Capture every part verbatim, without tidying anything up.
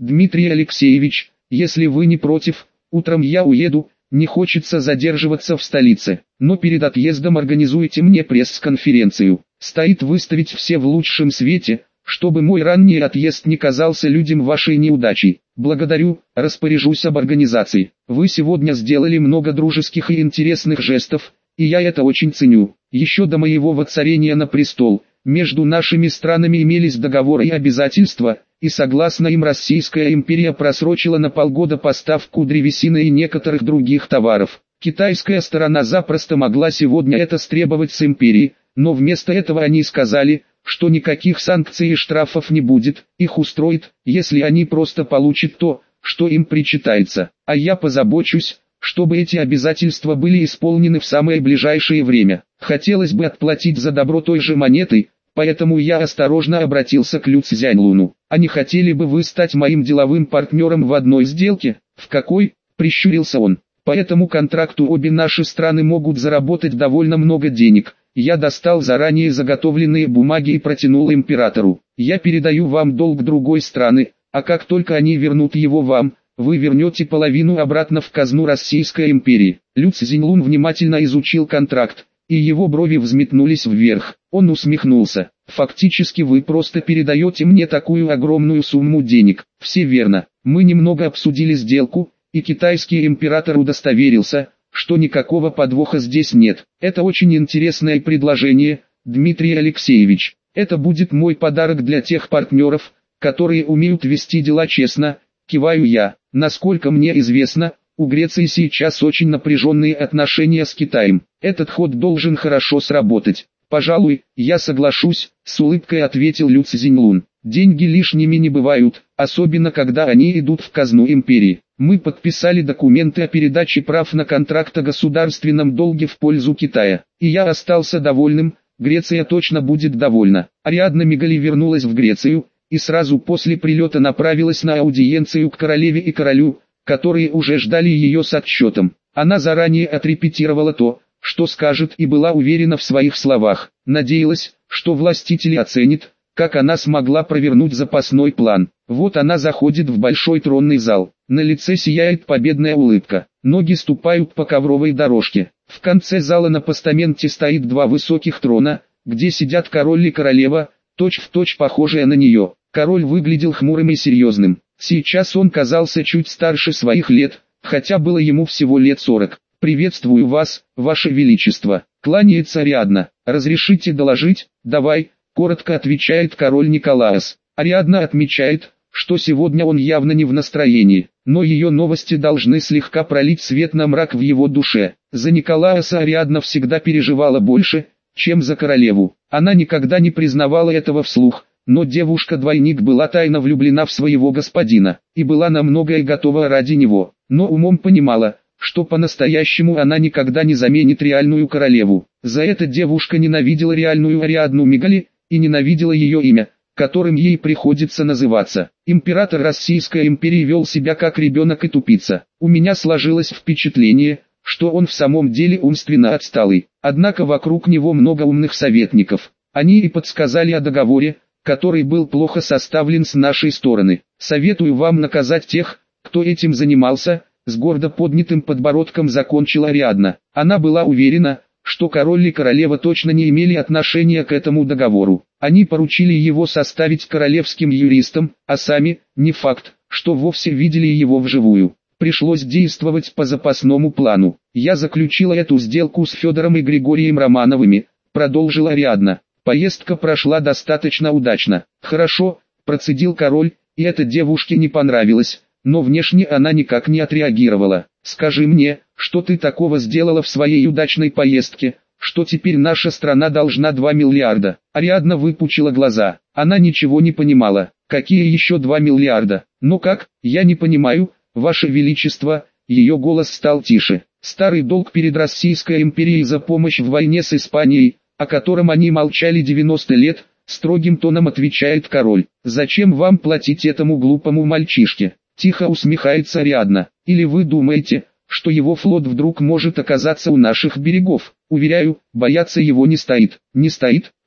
Дмитрий Алексеевич, если вы не против, утром я уеду, не хочется задерживаться в столице, но перед отъездом организуйте мне пресс-конференцию. Стоит выставить все в лучшем свете, чтобы мой ранний отъезд не казался людям вашей неудачей. Благодарю, распоряжусь об организации. Вы сегодня сделали много дружеских и интересных жестов, и я это очень ценю. Еще до моего воцарения на престол, между нашими странами имелись договоры и обязательства, и согласно им Российская империя просрочила на полгода поставку древесины и некоторых других товаров. Китайская сторона запросто могла сегодня это стребовать с империи, но вместо этого они сказали, что никаких санкций и штрафов не будет, их устроит, если они просто получат то, что им причитается. А я позабочусь, чтобы эти обязательства были исполнены в самое ближайшее время. Хотелось бы отплатить за добро той же монетой, поэтому я осторожно обратился к Лю Цзяньлуну. А не хотели бы вы стать моим деловым партнером в одной сделке? В какой? Прищурился он. По этому контракту обе наши страны могут заработать довольно много денег. Я достал заранее заготовленные бумаги и протянул императору. Я передаю вам долг другой страны, а как только они вернут его вам, вы вернете половину обратно в казну Российской империи. Лю Цзиньлун внимательно изучил контракт, и его брови взметнулись вверх. Он усмехнулся. Фактически вы просто передаете мне такую огромную сумму денег. Все верно. Мы немного обсудили сделку, и китайский император удостоверился, что никакого подвоха здесь нет. Это очень интересное предложение, Дмитрий Алексеевич. Это будет мой подарок для тех партнеров, которые умеют вести дела честно, киваю я. Насколько мне известно, у Греции сейчас очень напряженные отношения с Китаем. Этот ход должен хорошо сработать. Пожалуй, я соглашусь, с улыбкой ответил Лю Цзиньлун. Деньги лишними не бывают, особенно когда они идут в казну империи. Мы подписали документы о передаче прав на контракт о государственном долге в пользу Китая. И я остался довольным, Греция точно будет довольна. Ариадна Мигали вернулась в Грецию, и сразу после прилета направилась на аудиенцию к королеве и королю, которые уже ждали ее с отчетом. Она заранее отрепетировала то, что скажет, и была уверена в своих словах. Надеялась, что властители оценят, как она смогла провернуть запасной план. Вот она заходит в большой тронный зал. На лице сияет победная улыбка. Ноги ступают по ковровой дорожке. В конце зала на постаменте стоит два высоких трона, где сидят король и королева, точь-в-точь похожие на нее. Король выглядел хмурым и серьезным. Сейчас он казался чуть старше своих лет, хотя было ему всего лет сорок. «Приветствую вас, ваше величество», — кланяется Ариадна. «Разрешите доложить?» «Давай», — коротко отвечает король Николаос. Ариадна отмечает, что сегодня он явно не в настроении, но ее новости должны слегка пролить свет на мрак в его душе. За Николаоса Ариадна всегда переживала больше, чем за королеву. Она никогда не признавала этого вслух, но девушка-двойник была тайно влюблена в своего господина, и была на многое готова ради него, но умом понимала, что по-настоящему она никогда не заменит реальную королеву. За это девушка ненавидела реальную Ариадну Мигали, и ненавидела ее имя, которым ей приходится называться. Император Российской империи вел себя как ребенок и тупица. У меня сложилось впечатление, что он в самом деле умственно отсталый. Однако вокруг него много умных советников. Они и подсказали о договоре, который был плохо составлен с нашей стороны. Советую вам наказать тех, кто этим занимался, с гордо поднятым подбородком закончила Ариадна. Она была уверена, что король и королева точно не имели отношения к этому договору. Они поручили его составить королевским юристам, а сами, не факт, что вовсе видели его вживую. Пришлось действовать по запасному плану. Я заключила эту сделку с Федором и Григорием Романовыми, продолжила Ариадна. Поездка прошла достаточно удачно. Хорошо, процедил король, и это девушке не понравилось, но внешне она никак не отреагировала. Скажи мне, что ты такого сделала в своей удачной поездке, что теперь наша страна должна два миллиарда. Ариадна выпучила глаза. Она ничего не понимала. Какие еще два миллиарда? Ну как, я не понимаю, ваше величество. Ее голос стал тише. Старый долг перед Российской империей за помощь в войне с Испанией, о котором они молчали девяносто лет, строгим тоном отвечает король. Зачем вам платить этому глупому мальчишке? Тихо усмехается Ариадна. Или вы думаете, что его флот вдруг может оказаться у наших берегов? Уверяю, бояться его не стоит. Не стоит?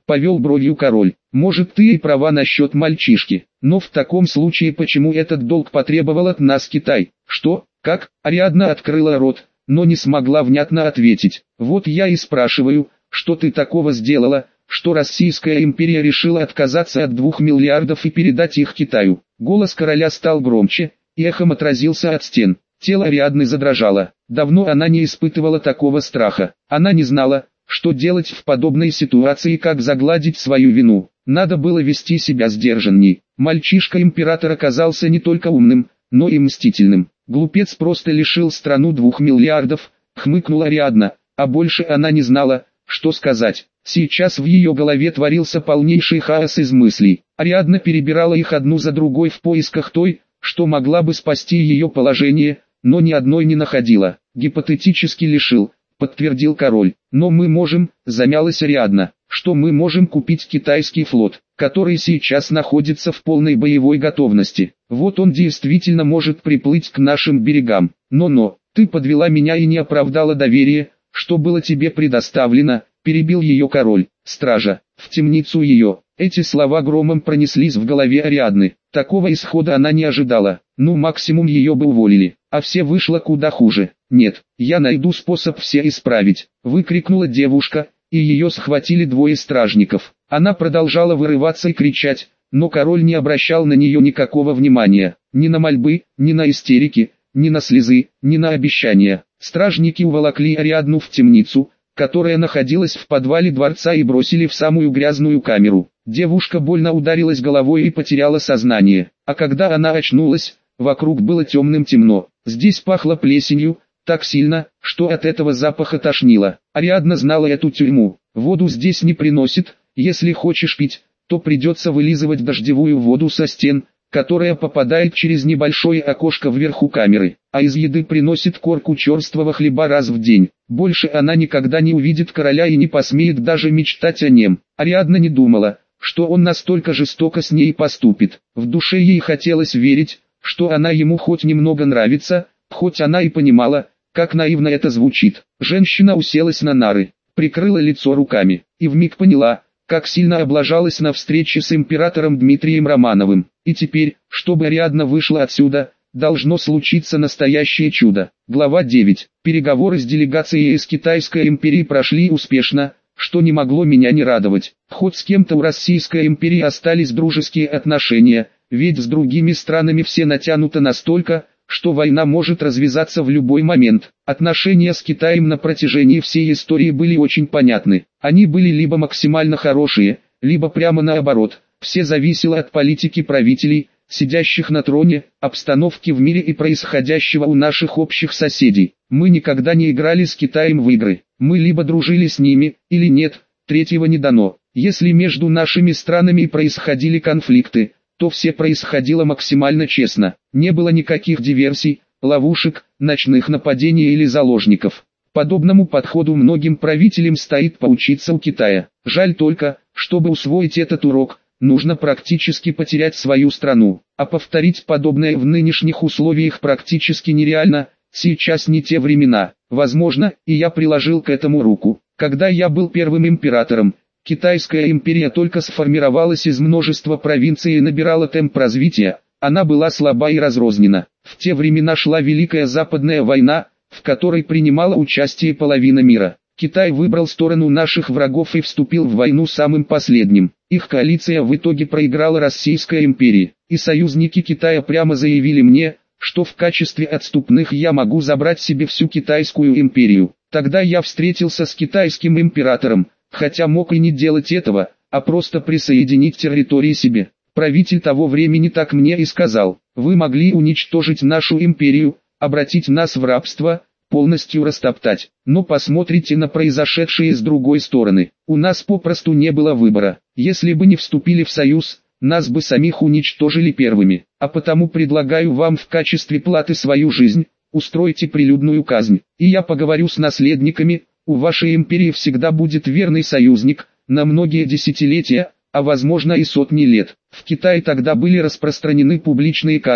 Повел бровью король. Может, ты и права насчет мальчишки, но в таком случае почему этот долг потребовал от нас Китай? Что? Как? Ариадна открыла рот, но не смогла внятно ответить. Вот я и спрашиваю, что ты такого сделала, что Российская империя решила отказаться от двух миллиардов и передать их Китаю? Голос короля стал громче, и эхом отразился от стен. Тело Ариадны задрожало. Давно она не испытывала такого страха. Она не знала, что делать в подобной ситуации, как загладить свою вину. Надо было вести себя сдержанней. Мальчишка-император оказался не только умным, но и мстительным. Глупец просто лишил страну двух миллиардов, хмыкнула Ариадна, а больше она не знала, что сказать. Сейчас в ее голове творился полнейший хаос из мыслей. Ариадна перебирала их одну за другой в поисках той, что могла бы спасти ее положение, но ни одной не находила. Гипотетически лишил, подтвердил король. Но мы можем, замялась Ариадна, что мы можем купить китайский флот, который сейчас находится в полной боевой готовности. Вот он действительно может приплыть к нашим берегам. Но-но, ты подвела меня и не оправдала доверие, что было тебе предоставлено, перебил ее король. Стража, в темницу ее. Эти слова громом пронеслись в голове Ариадны. Такого исхода она не ожидала. Ну, максимум ее бы уволили, а все вышло куда хуже. Нет, я найду способ все исправить, выкрикнула девушка, и ее схватили двое стражников. Она продолжала вырываться и кричать, но король не обращал на нее никакого внимания. Ни на мольбы, ни на истерики, ни на слезы, ни на обещания. Стражники уволокли Ариадну в темницу, которая находилась в подвале дворца, и бросили в самую грязную камеру. Девушка больно ударилась головой и потеряла сознание. А когда она очнулась, вокруг было темным темно. Здесь пахло плесенью, так сильно, что от этого запаха тошнило. Ариадна знала эту тюрьму. Воду здесь не приносит, если хочешь пить, то придется вылизывать дождевую воду со стен, которая попадает через небольшое окошко вверху камеры, а из еды приносит корку черствого хлеба раз в день. Больше она никогда не увидит короля и не посмеет даже мечтать о нем. Ариадна не думала, что он настолько жестоко с ней поступит. В душе ей хотелось верить, что она ему хоть немного нравится, хоть она и понимала, как наивно это звучит. Женщина уселась на нары, прикрыла лицо руками, и вмиг поняла, как сильно облажалась на встрече с императором Дмитрием Романовым. И теперь, чтобы Ариадна вышла отсюда, должно случиться настоящее чудо. Глава девять. Переговоры с делегацией из Китайской империи прошли успешно, что не могло меня не радовать. Хоть с кем-то у Российской империи остались дружеские отношения, ведь с другими странами все натянуто настолько, что война может развязаться в любой момент. Отношения с Китаем на протяжении всей истории были очень понятны. Они были либо максимально хорошие, либо прямо наоборот. Все зависело от политики правителей, сидящих на троне, обстановки в мире и происходящего у наших общих соседей. Мы никогда не играли с Китаем в игры. Мы либо дружили с ними, или нет, третьего не дано. Если между нашими странами происходили конфликты, то все происходило максимально честно. Не было никаких диверсий, ловушек, ночных нападений или заложников. Подобному подходу многим правителям стоит поучиться у Китая. Жаль только, чтобы усвоить этот урок, нужно практически потерять свою страну. А повторить подобное в нынешних условиях практически нереально, сейчас не те времена. Возможно, и я приложил к этому руку. Когда я был первым императором, Китайская империя только сформировалась из множества провинций и набирала темп развития, она была слаба и разрознена. В те времена шла Великая Западная война, в которой принимала участие половина мира. Китай выбрал сторону наших врагов и вступил в войну самым последним. Их коалиция в итоге проиграла Российской империи, и союзники Китая прямо заявили мне, что в качестве отступных я могу забрать себе всю Китайскую империю. Тогда я встретился с китайским императором, хотя мог и не делать этого, а просто присоединить территории себе. Правитель того времени так мне и сказал: вы могли уничтожить нашу империю, обратить нас в рабство, полностью растоптать, но посмотрите на произошедшее с другой стороны. У нас попросту не было выбора. Если бы не вступили в союз, нас бы самих уничтожили первыми. А потому предлагаю вам в качестве платы свою жизнь, устройте прилюдную казнь, и я поговорю с наследниками. У вашей империи всегда будет верный союзник, на многие десятилетия, а возможно и сотни лет. В Китае тогда были распространены публичные казни,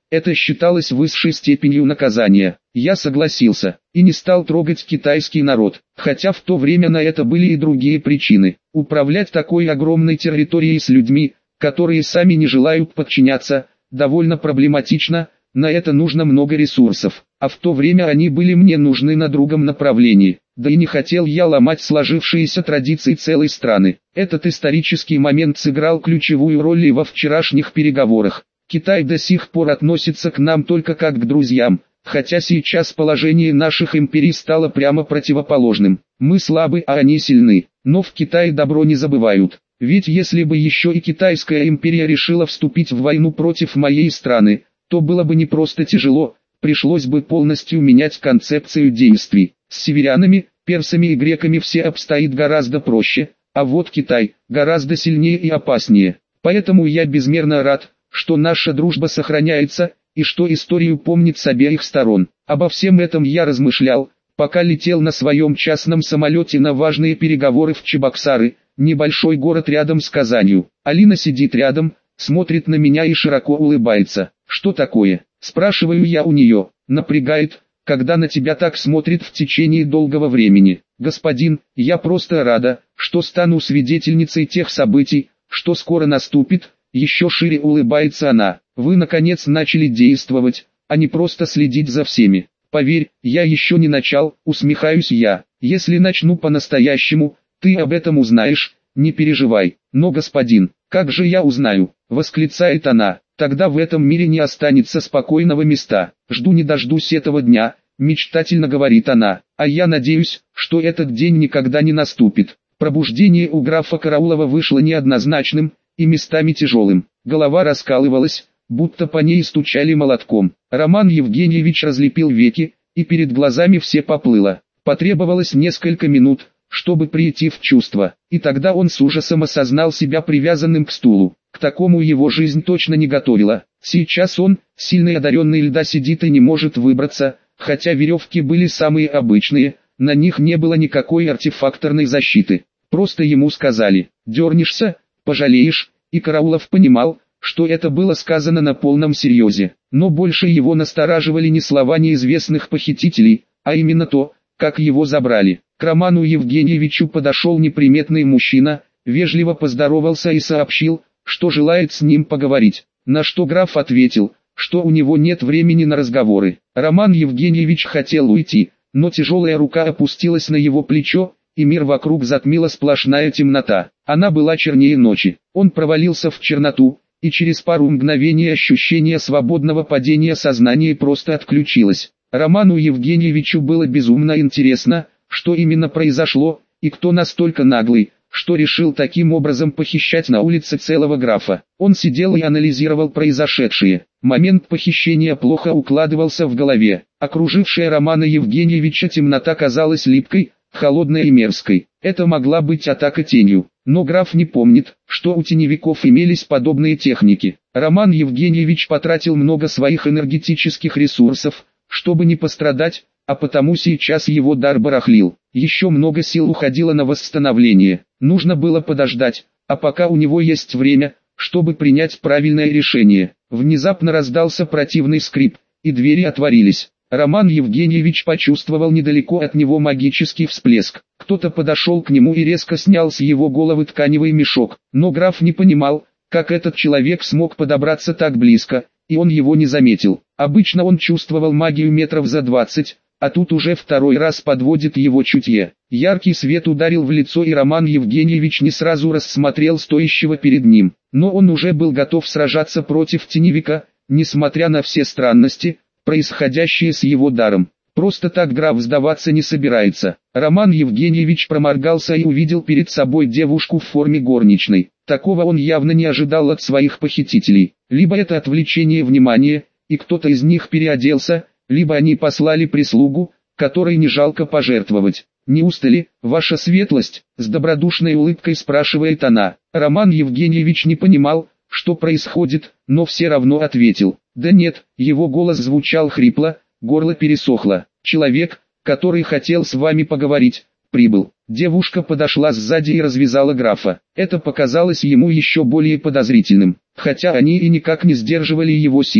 это считалось высшей степенью наказания. Я согласился, и не стал трогать китайский народ, хотя в то время на это были и другие причины. Управлять такой огромной территорией с людьми, которые сами не желают подчиняться, довольно проблематично, на это нужно много ресурсов, а в то время они были мне нужны на другом направлении, да и не хотел я ломать сложившиеся традиции целой страны. Этот исторический момент сыграл ключевую роль и во вчерашних переговорах. Китай до сих пор относится к нам только как к друзьям, хотя сейчас положение наших империй стало прямо противоположным. Мы слабы, а они сильны, но в Китае добро не забывают. Ведь если бы еще и Китайская империя решила вступить в войну против моей страны, то было бы не просто тяжело, пришлось бы полностью менять концепцию действий. С северянами, персами и греками все обстоит гораздо проще, а вот Китай гораздо сильнее и опаснее. Поэтому я безмерно рад, что наша дружба сохраняется, и что историю помнит с обеих сторон. Обо всем этом я размышлял, пока летел на своем частном самолете на важные переговоры в Чебоксары, небольшой город рядом с Казанью. Алина сидит рядом, смотрит на меня и широко улыбается. «Что такое?» – спрашиваю я у нее. «Напрягает, когда на тебя так смотрит в течение долгого времени. Господин, я просто рада, что стану свидетельницей тех событий, что скоро наступит». Еще шире улыбается она. «Вы наконец начали действовать, а не просто следить за всеми. Поверь, я еще не начал», усмехаюсь я. «Если начну по-настоящему, ты об этом узнаешь, не переживай». «Но, господин, как же я узнаю?» – восклицает она. «Тогда в этом мире не останется спокойного места. Жду не дождусь этого дня», – мечтательно говорит она. «А я надеюсь, что этот день никогда не наступит». Пробуждение у графа Караулова вышло неоднозначным и местами тяжелым. Голова раскалывалась, будто по ней стучали молотком. Роман Евгеньевич разлепил веки, и перед глазами все поплыло. Потребовалось несколько минут, чтобы прийти в чувство, и тогда он с ужасом осознал себя привязанным к стулу. К такому его жизнь точно не готовила. Сейчас он, сильный одаренный льда, сидит и не может выбраться, хотя веревки были самые обычные, на них не было никакой артефакторной защиты. Просто ему сказали: «Дернешься, пожалеешь», и Караулов понимал, что это было сказано на полном серьезе. Но больше его настораживали не слова неизвестных похитителей, а именно то, как его забрали. К Роману Евгеньевичу подошел неприметный мужчина, вежливо поздоровался и сообщил, что желает с ним поговорить. На что граф ответил, что у него нет времени на разговоры. Роман Евгеньевич хотел уйти, но тяжелая рука опустилась на его плечо, и мир вокруг затмила сплошная темнота. Она была чернее ночи. Он провалился в черноту, и через пару мгновений ощущение свободного падения сознания просто отключилось. Роману Евгеньевичу было безумно интересно, что именно произошло, и кто настолько наглый, что решил таким образом похищать на улице целого графа. Он сидел и анализировал произошедшее. Момент похищения плохо укладывался в голове. Окружившая Романа Евгеньевича темнота казалась липкой, холодной и мерзкой. Это могла быть атака тенью. Но граф не помнит, что у теневиков имелись подобные техники. Роман Евгеньевич потратил много своих энергетических ресурсов, чтобы не пострадать, а потому сейчас его дар барахлил. Еще много сил уходило на восстановление. Нужно было подождать, а пока у него есть время, чтобы принять правильное решение. Внезапно раздался противный скрип, и двери отворились. Роман Евгеньевич почувствовал недалеко от него магический всплеск. Кто-то подошел к нему и резко снял с его головы тканевый мешок. Но граф не понимал, как этот человек смог подобраться так близко, и он его не заметил. Обычно он чувствовал магию метров за двадцать, а тут уже второй раз подводит его чутье. Яркий свет ударил в лицо, и Роман Евгеньевич не сразу рассмотрел стоящего перед ним. Но он уже был готов сражаться против теневика, несмотря на все странности, происходящие с его даром. Просто так граф сдаваться не собирается. Роман Евгеньевич проморгался и увидел перед собой девушку в форме горничной. Такого он явно не ожидал от своих похитителей. Либо это отвлечение внимания, и кто-то из них переоделся, либо они послали прислугу, которой не жалко пожертвовать. «Неужто ли, ваша светлость?» — с добродушной улыбкой спрашивает она. Роман Евгеньевич не понимал, что происходит, но все равно ответил: «Да нет». Его голос звучал хрипло, горло пересохло. «Человек, который хотел с вами поговорить, прибыл». Девушка подошла сзади и развязала графа. Это показалось ему еще более подозрительным, хотя они и никак не сдерживали его силу.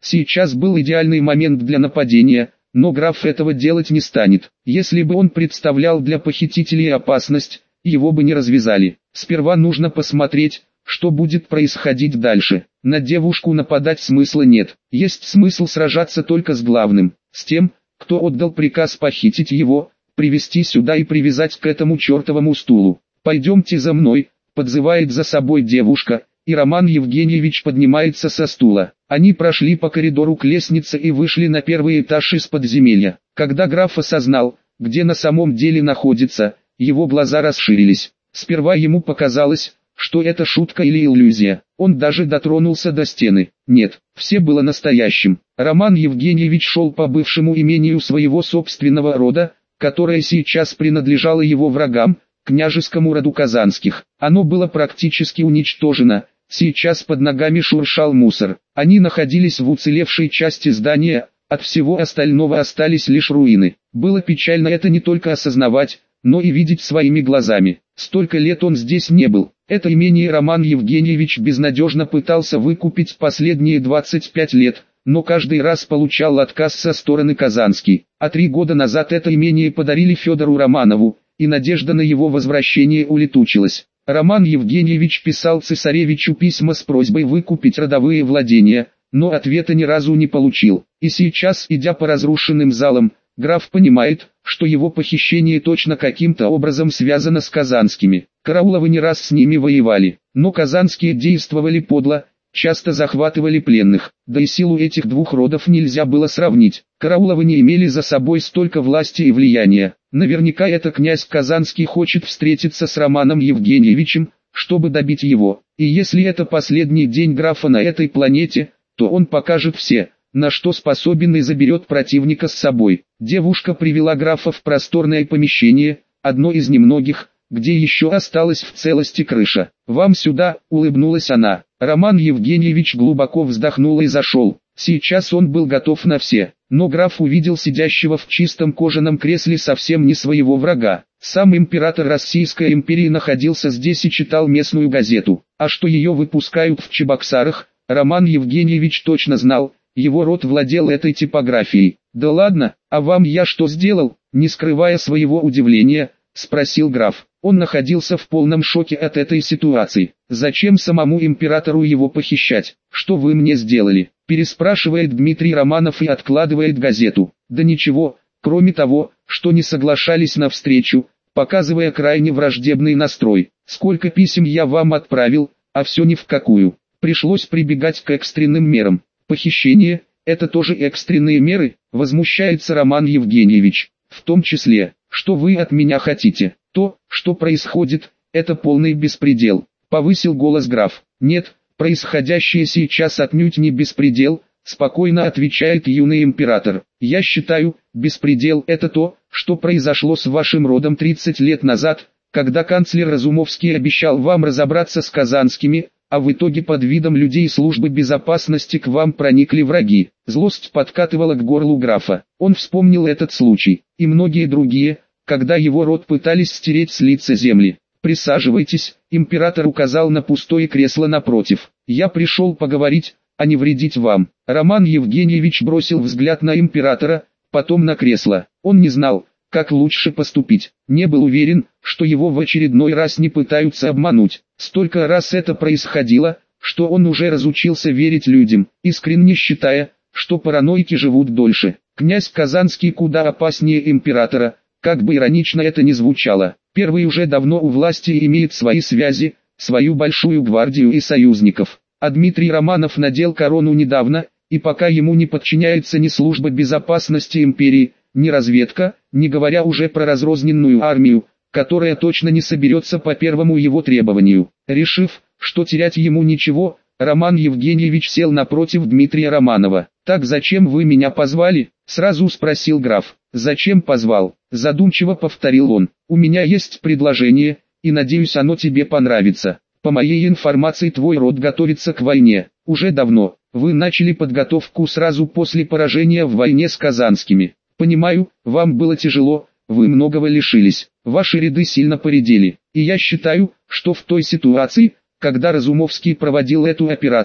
Сейчас был идеальный момент для нападения, но граф этого делать не станет. Если бы он представлял для похитителей опасность, его бы не развязали. Сперва нужно посмотреть, что будет происходить дальше. На девушку нападать смысла нет. Есть смысл сражаться только с главным, с тем, кто отдал приказ похитить его, привести сюда и привязать к этому чертовому стулу. «Пойдемте за мной», — подзывает за собой девушка, и Роман Евгеньевич поднимается со стула. Они прошли по коридору к лестнице и вышли на первый этаж из подземелья. Когда граф осознал, где на самом деле находится, его глаза расширились. Сперва ему показалось, что это шутка или иллюзия. Он даже дотронулся до стены. Нет, все было настоящим. Роман Евгеньевич шел по бывшему имению своего собственного рода, которое сейчас принадлежало его врагам, княжескому роду Казанских. Оно было практически уничтожено. Сейчас под ногами шуршал мусор. Они находились в уцелевшей части здания, от всего остального остались лишь руины. Было печально это не только осознавать, но и видеть своими глазами. Столько лет он здесь не был. Это имение Роман Евгеньевич безнадежно пытался выкупить последние двадцать пять лет, но каждый раз получал отказ со стороны Казанский. А три года назад это имение подарили Федору Романову, и надежда на его возвращение улетучилась. Роман Евгеньевич писал цесаревичу письма с просьбой выкупить родовые владения, но ответа ни разу не получил. И сейчас, идя по разрушенным залам, граф понимает, что его похищение точно каким-то образом связано с Казанскими. Карауловы не раз с ними воевали, но Казанские действовали подло, часто захватывали пленных, да и силу этих двух родов нельзя было сравнить. Карауловы не имели за собой столько власти и влияния. Наверняка это князь Казанский хочет встретиться с Романом Евгеньевичем, чтобы добить его. И если это последний день графа на этой планете, то он покажет все, на что способен, и заберет противника с собой. Девушка привела графа в просторное помещение, одно из немногих, где еще осталась в целости крыша. «Вам сюда», — улыбнулась она. Роман Евгеньевич глубоко вздохнул и зашел. Сейчас он был готов на все, но граф увидел сидящего в чистом кожаном кресле совсем не своего врага. Сам император Российской империи находился здесь и читал местную газету. А что ее выпускают в Чебоксарах, Роман Евгеньевич точно знал, его род владел этой типографией. «Да ладно, а вам я что сделал?» Не скрывая своего удивления, спросил граф. Он находился в полном шоке от этой ситуации. «Зачем самому императору его похищать? Что вы мне сделали?» Переспрашивает Дмитрий Романов и откладывает газету. «Да ничего, кроме того, что не соглашались на встречу», показывая крайне враждебный настрой. «Сколько писем я вам отправил, а все ни в какую. Пришлось прибегать к экстренным мерам». «Похищение – это тоже экстренные меры?» Возмущается Роман Евгеньевич. «В том числе, что вы от меня хотите? То, что происходит, это полный беспредел», — повысил голос граф. «Нет, происходящее сейчас отнюдь не беспредел», — спокойно отвечает юный император. «Я считаю, беспредел — это то, что произошло с вашим родом тридцать лет назад, когда канцлер Разумовский обещал вам разобраться с Казанскими, а в итоге под видом людей службы безопасности к вам проникли враги». Злость подкатывала к горлу графа. Он вспомнил этот случай, и многие другие, когда его род пытались стереть с лица земли. «Присаживайтесь», — император указал на пустое кресло напротив. «Я пришел поговорить, а не вредить вам». Роман Евгеньевич бросил взгляд на императора, потом на кресло. Он не знал, как лучше поступить. Не был уверен, что его в очередной раз не пытаются обмануть. Столько раз это происходило, что он уже разучился верить людям, искренне считая, что параноики живут дольше. Князь Казанский куда опаснее императора, как бы иронично это ни звучало. Первый уже давно у власти и имеет свои связи, свою большую гвардию и союзников. А Дмитрий Романов надел корону недавно, и пока ему не подчиняется ни служба безопасности империи, ни разведка, не говоря уже про разрозненную армию, которая точно не соберется по первому его требованию. Решив, что терять ему ничего, Роман Евгеньевич сел напротив Дмитрия Романова. «Так зачем вы меня позвали?» — сразу спросил граф. «Зачем позвал?» — задумчиво повторил он. «У меня есть предложение, и надеюсь, оно тебе понравится. По моей информации, твой род готовится к войне. Уже давно. Вы начали подготовку сразу после поражения в войне с Казанскими. Понимаю, вам было тяжело, вы многого лишились, ваши ряды сильно поредели. И я считаю, что в той ситуации, когда Разумовский проводил эту операцию,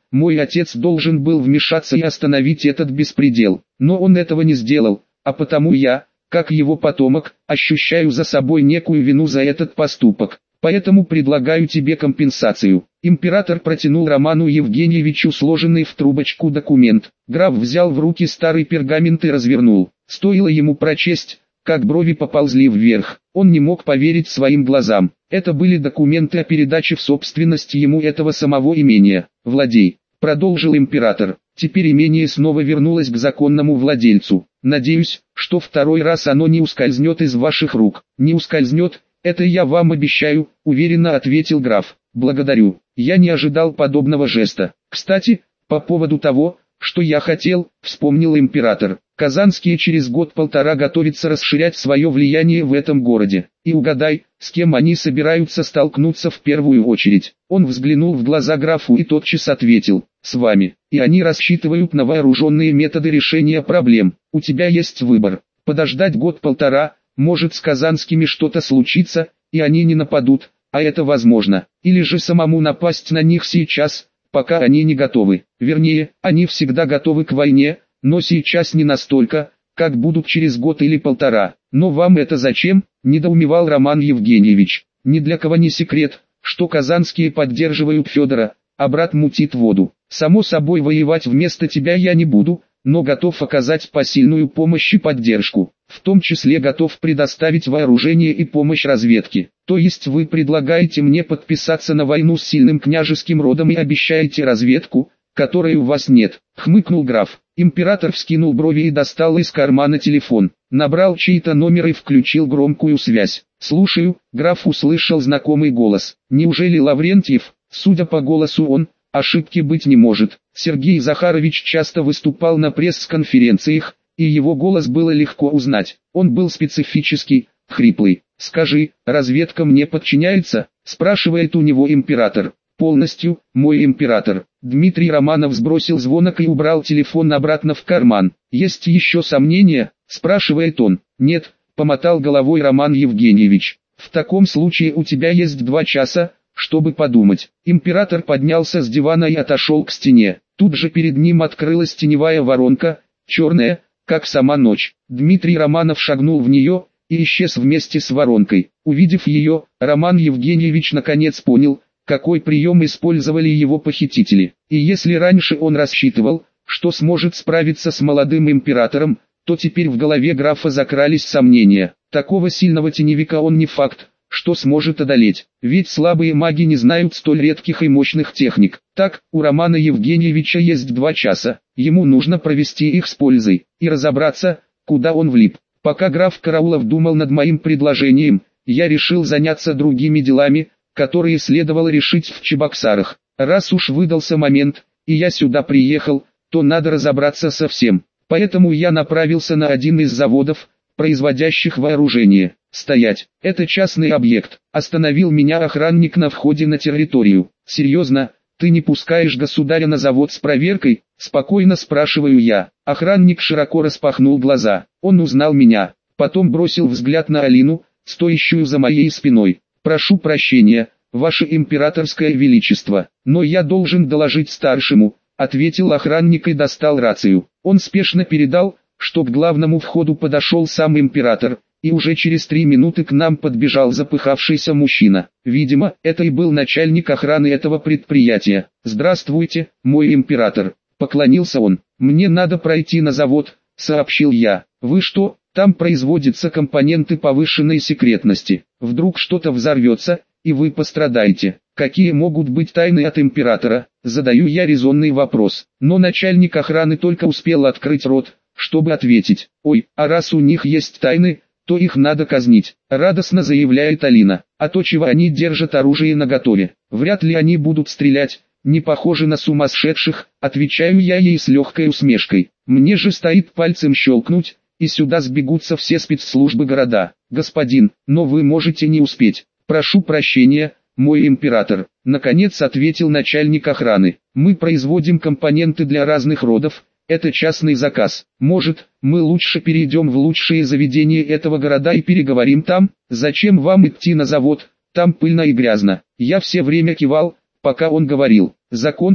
Мой отец должен был вмешаться и остановить этот беспредел, но он этого не сделал, а потому я, как его потомок, ощущаю за собой некую вину за этот поступок. Поэтому предлагаю тебе компенсацию». Император протянул Роману Евгеньевичу сложенный в трубочку документ. Граф взял в руки старый пергамент и развернул. Стоило ему прочесть, как брови поползли вверх. Он не мог поверить своим глазам. Это были документы о передаче в собственность ему этого самого имения. «Владей», — продолжил император, — «теперь имение снова вернулось к законному владельцу. Надеюсь, что второй раз оно не ускользнет из ваших рук». «Не ускользнет, это я вам обещаю», — уверенно ответил граф. «Благодарю, я не ожидал подобного жеста. Кстати, по поводу того, что я хотел», — вспомнил император. «Казанские через год-полтора готовятся расширять свое влияние в этом городе. И угадай, с кем они собираются столкнуться в первую очередь». Он взглянул в глаза графу и тотчас ответил: «С вами. И они рассчитывают на вооруженные методы решения проблем. У тебя есть выбор: подождать год-полтора, может с казанскими что-то случится, и они не нападут, а это возможно, или же самому напасть на них сейчас, пока они не готовы. Вернее, они всегда готовы к войне, но сейчас не настолько, как будут через год или полтора. Но вам это зачем?» – недоумевал Роман Евгеньевич. «Ни для кого не секрет, что казанские поддерживают Федора, а брат мутит воду. Само собой, воевать вместо тебя я не буду, но готов оказать посильную помощь и поддержку. В том числе готов предоставить вооружение и помощь разведке. То есть вы предлагаете мне подписаться на войну с сильным княжеским родом и обещаете разведку, которой у вас нет?» — хмыкнул граф. Император вскинул брови и достал из кармана телефон. Набрал чей-то номер и включил громкую связь. «Слушаю», — граф услышал знакомый голос. «Неужели Лаврентьев?» Судя по голосу он, ошибки быть не может. Сергей Захарович часто выступал на пресс-конференциях, и его голос было легко узнать. Он был специфический, хриплый. «Скажи, разведка мне подчиняется?» – спрашивает у него император. «Полностью, мой император». Дмитрий Романов сбросил звонок и убрал телефон обратно в карман. «Есть еще сомнения?» – спрашивает он. «Нет», – помотал головой Роман Евгеньевич. «В таком случае у тебя есть два часа, чтобы подумать». Император поднялся с дивана и отошел к стене. Тут же перед ним открылась теневая воронка, черная, как сама ночь. Дмитрий Романов шагнул в нее и исчез вместе с воронкой. Увидев ее, Роман Евгеньевич наконец понял, какой прием использовали его похитители. И если раньше он рассчитывал, что сможет справиться с молодым императором, то теперь в голове графа закрались сомнения. Такого сильного теневика он не факт, что сможет одолеть, ведь слабые маги не знают столь редких и мощных техник. Так, у Романа Евгеньевича есть два часа, ему нужно провести их с пользой, и разобраться, куда он влип. Пока граф Караулов думал над моим предложением, я решил заняться другими делами, которые следовало решить в Чебоксарах. Раз уж выдался момент, и я сюда приехал, то надо разобраться со всем. Поэтому я направился на один из заводов, производящих вооружение. «Стоять! Это частный объект», — остановил меня охранник на входе на территорию. «Серьезно, ты не пускаешь государя на завод с проверкой?» — спокойно спрашиваю я. Охранник широко распахнул глаза. Он узнал меня, потом бросил взгляд на Алину, стоящую за моей спиной. «Прошу прощения, ваше императорское величество, но я должен доложить старшему», — ответил охранник и достал рацию. Он спешно передал, что к главному входу подошел сам император, и уже через три минуты к нам подбежал запыхавшийся мужчина. Видимо, это и был начальник охраны этого предприятия. «Здравствуйте, мой император», — поклонился он. «Мне надо пройти на завод», — сообщил я. «Вы что, там производятся компоненты повышенной секретности? Вдруг что-то взорвется, и вы пострадаете? Какие могут быть тайны от императора?» Задаю я резонный вопрос. Но начальник охраны только успел открыть рот, чтобы ответить. «Ой, а раз у них есть тайны, то их надо казнить», — радостно заявляет Алина. «А то чего они держат оружие наготове? Вряд ли они будут стрелять, не похожи на сумасшедших», — отвечаю я ей с легкой усмешкой. Мне же стоит пальцем щелкнуть, и сюда сбегутся все спецслужбы города. «Господин, но вы можете не успеть. Прошу прощения, мой император», — наконец ответил начальник охраны. «Мы производим компоненты для разных родов. Это частный заказ. Может, мы лучше перейдем в лучшие заведения этого города и переговорим там? Зачем вам идти на завод? Там пыльно и грязно». Я все время кивал, пока он говорил. «Закончил?» —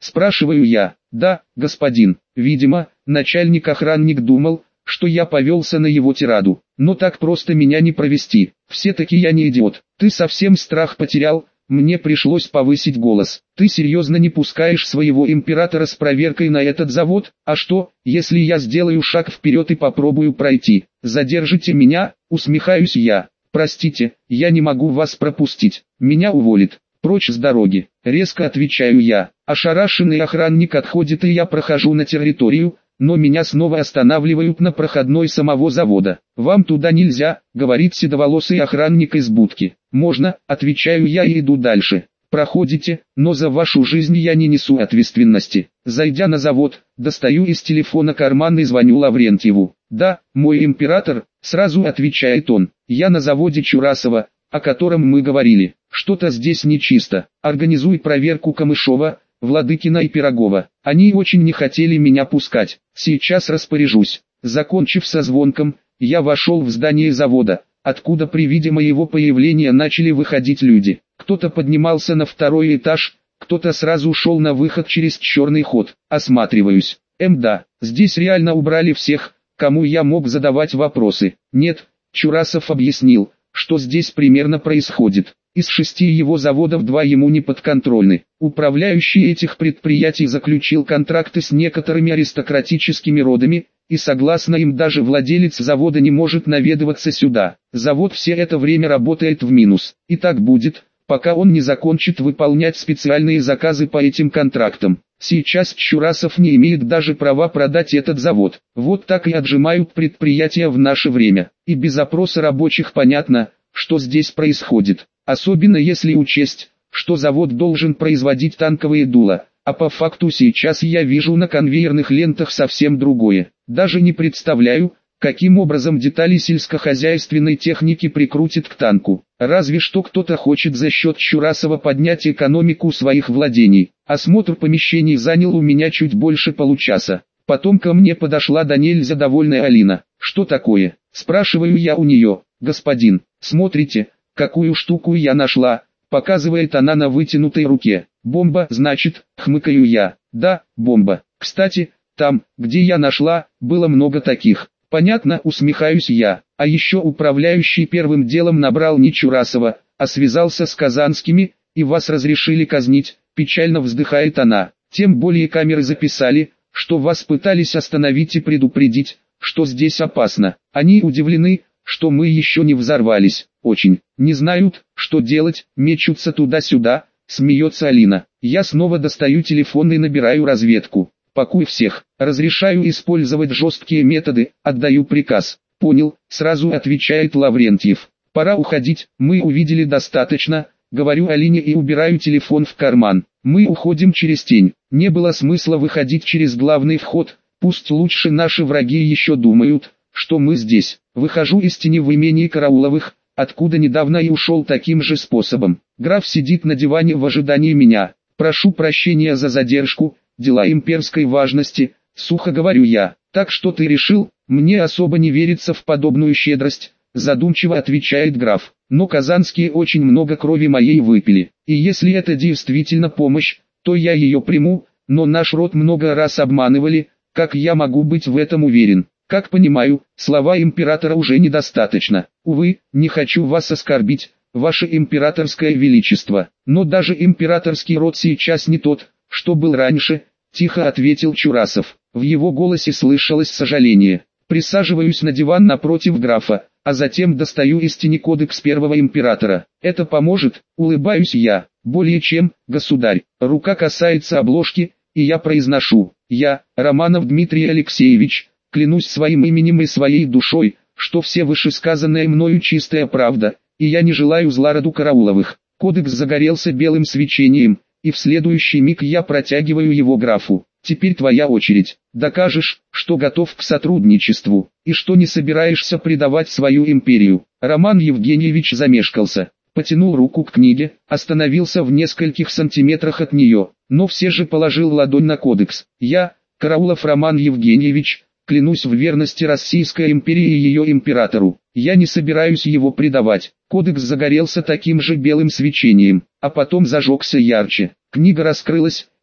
Спрашиваю я. Да, господин. Видимо, начальник-охранник думал, что я повелся на его тираду. Но так просто меня не провести. Все-таки я не идиот. Ты совсем страх потерял? Мне пришлось повысить голос. Ты серьезно не пускаешь своего императора с проверкой на этот завод? А что, если я сделаю шаг вперед и попробую пройти? Задержите меня, усмехаюсь я. Простите, я не могу вас пропустить. Меня уволят. Прочь с дороги. Резко отвечаю я. Ошарашенный охранник отходит, и я прохожу на территорию, но меня снова останавливают на проходной самого завода. «Вам туда нельзя», — говорит седоволосый охранник из будки. «Можно», — отвечаю я и иду дальше. «Проходите, но за вашу жизнь я не несу ответственности». Зайдя на завод, достаю из телефона карман и звоню Лаврентьеву. «Да, мой император», — сразу отвечает он. «Я на заводе Чурасова, о котором мы говорили. Что-то здесь нечисто. Организуй проверку Камышова, Владыкина и Пирогова. Они очень не хотели меня пускать. Сейчас распоряжусь». Закончив со звонком, я вошел в здание завода, откуда при виде моего появления начали выходить люди. Кто-то поднимался на второй этаж, кто-то сразу шел на выход через черный ход. Осматриваюсь. Эм да, здесь реально убрали всех, кому я мог задавать вопросы. Нет, Чурасов объяснил, что здесь примерно происходит. Из шести его заводов два ему не подконтрольны. Управляющий этих предприятий заключил контракты с некоторыми аристократическими родами, и согласно им даже владелец завода не может наведываться сюда. Завод все это время работает в минус. И так будет, пока он не закончит выполнять специальные заказы по этим контрактам. Сейчас Чурасов не имеет даже права продать этот завод. Вот так и отжимают предприятия в наше время. И без опроса рабочих понятно, что здесь происходит. Особенно если учесть, что завод должен производить танковые дула, а по факту сейчас я вижу на конвейерных лентах совсем другое. Даже не представляю, каким образом детали сельскохозяйственной техники прикрутят к танку. Разве что кто-то хочет за счет Чурасова поднять экономику своих владений. Осмотр помещений занял у меня чуть больше получаса. Потом ко мне подошла до нельзя довольная Алина. «Что такое?» – спрашиваю я у нее. «Господин, смотрите, какую штуку я нашла», – показывает она на вытянутой руке. «Бомба, значит», – хмыкаю я. «Да, бомба. Кстати, там, где я нашла, было много таких». «Понятно», – усмехаюсь я. А еще управляющий первым делом набрал не Чурасова, а связался с Казанскими, и вас разрешили казнить, печально вздыхает она. Тем более камеры записали, что вас пытались остановить и предупредить, что здесь опасно. Они удивлены, что мы еще не взорвались. Очень. Не знают, что делать, мечутся туда-сюда, смеется Алина. Я снова достаю телефон и набираю разведку. Пакуй всех. Разрешаю использовать жесткие методы, отдаю приказ. Понял, сразу отвечает Лаврентьев. Пора уходить, мы увидели достаточно, говорю Алине и убираю телефон в карман. Мы уходим через тень. Не было смысла выходить через главный вход, пусть лучше наши враги еще думают, что мы здесь. Выхожу из тени в имении Карауловых, откуда недавно и ушел таким же способом. Граф сидит на диване в ожидании меня. Прошу прощения за задержку, дела имперской важности, сухо говорю я. Так что ты решил? Мне особо не верится в подобную щедрость, задумчиво отвечает граф. Но казанские очень много крови моей выпили. И если это действительно помощь, то я ее приму, но наш род много раз обманывали, как я могу быть в этом уверен? Как понимаю, слова императора уже недостаточно. Увы, не хочу вас оскорбить, ваше императорское величество. Но даже императорский род сейчас не тот, что был раньше, тихо ответил Чурасов. В его голосе слышалось сожаление. Присаживаюсь на диван напротив графа, а затем достаю из тени кодекс первого императора. Это поможет, улыбаюсь я. Более чем, государь. Рука касается обложки, и я произношу. Я, Романов Дмитрий Алексеевич, клянусь своим именем и своей душой, что все вышесказанное мною чистая правда, и я не желаю зла роду Карауловых. Кодекс загорелся белым свечением, и в следующий миг я протягиваю его графу. Теперь твоя очередь. Докажешь, что готов к сотрудничеству, и что не собираешься предавать свою империю. Роман Евгеньевич замешкался, потянул руку к книге, остановился в нескольких сантиметрах от нее, но все же положил ладонь на кодекс. Я, Караулов Роман Евгеньевич, клянусь в верности Российской империи и ее императору. Я не собираюсь его предавать. Кодекс загорелся таким же белым свечением, а потом зажегся ярче. Книга раскрылась,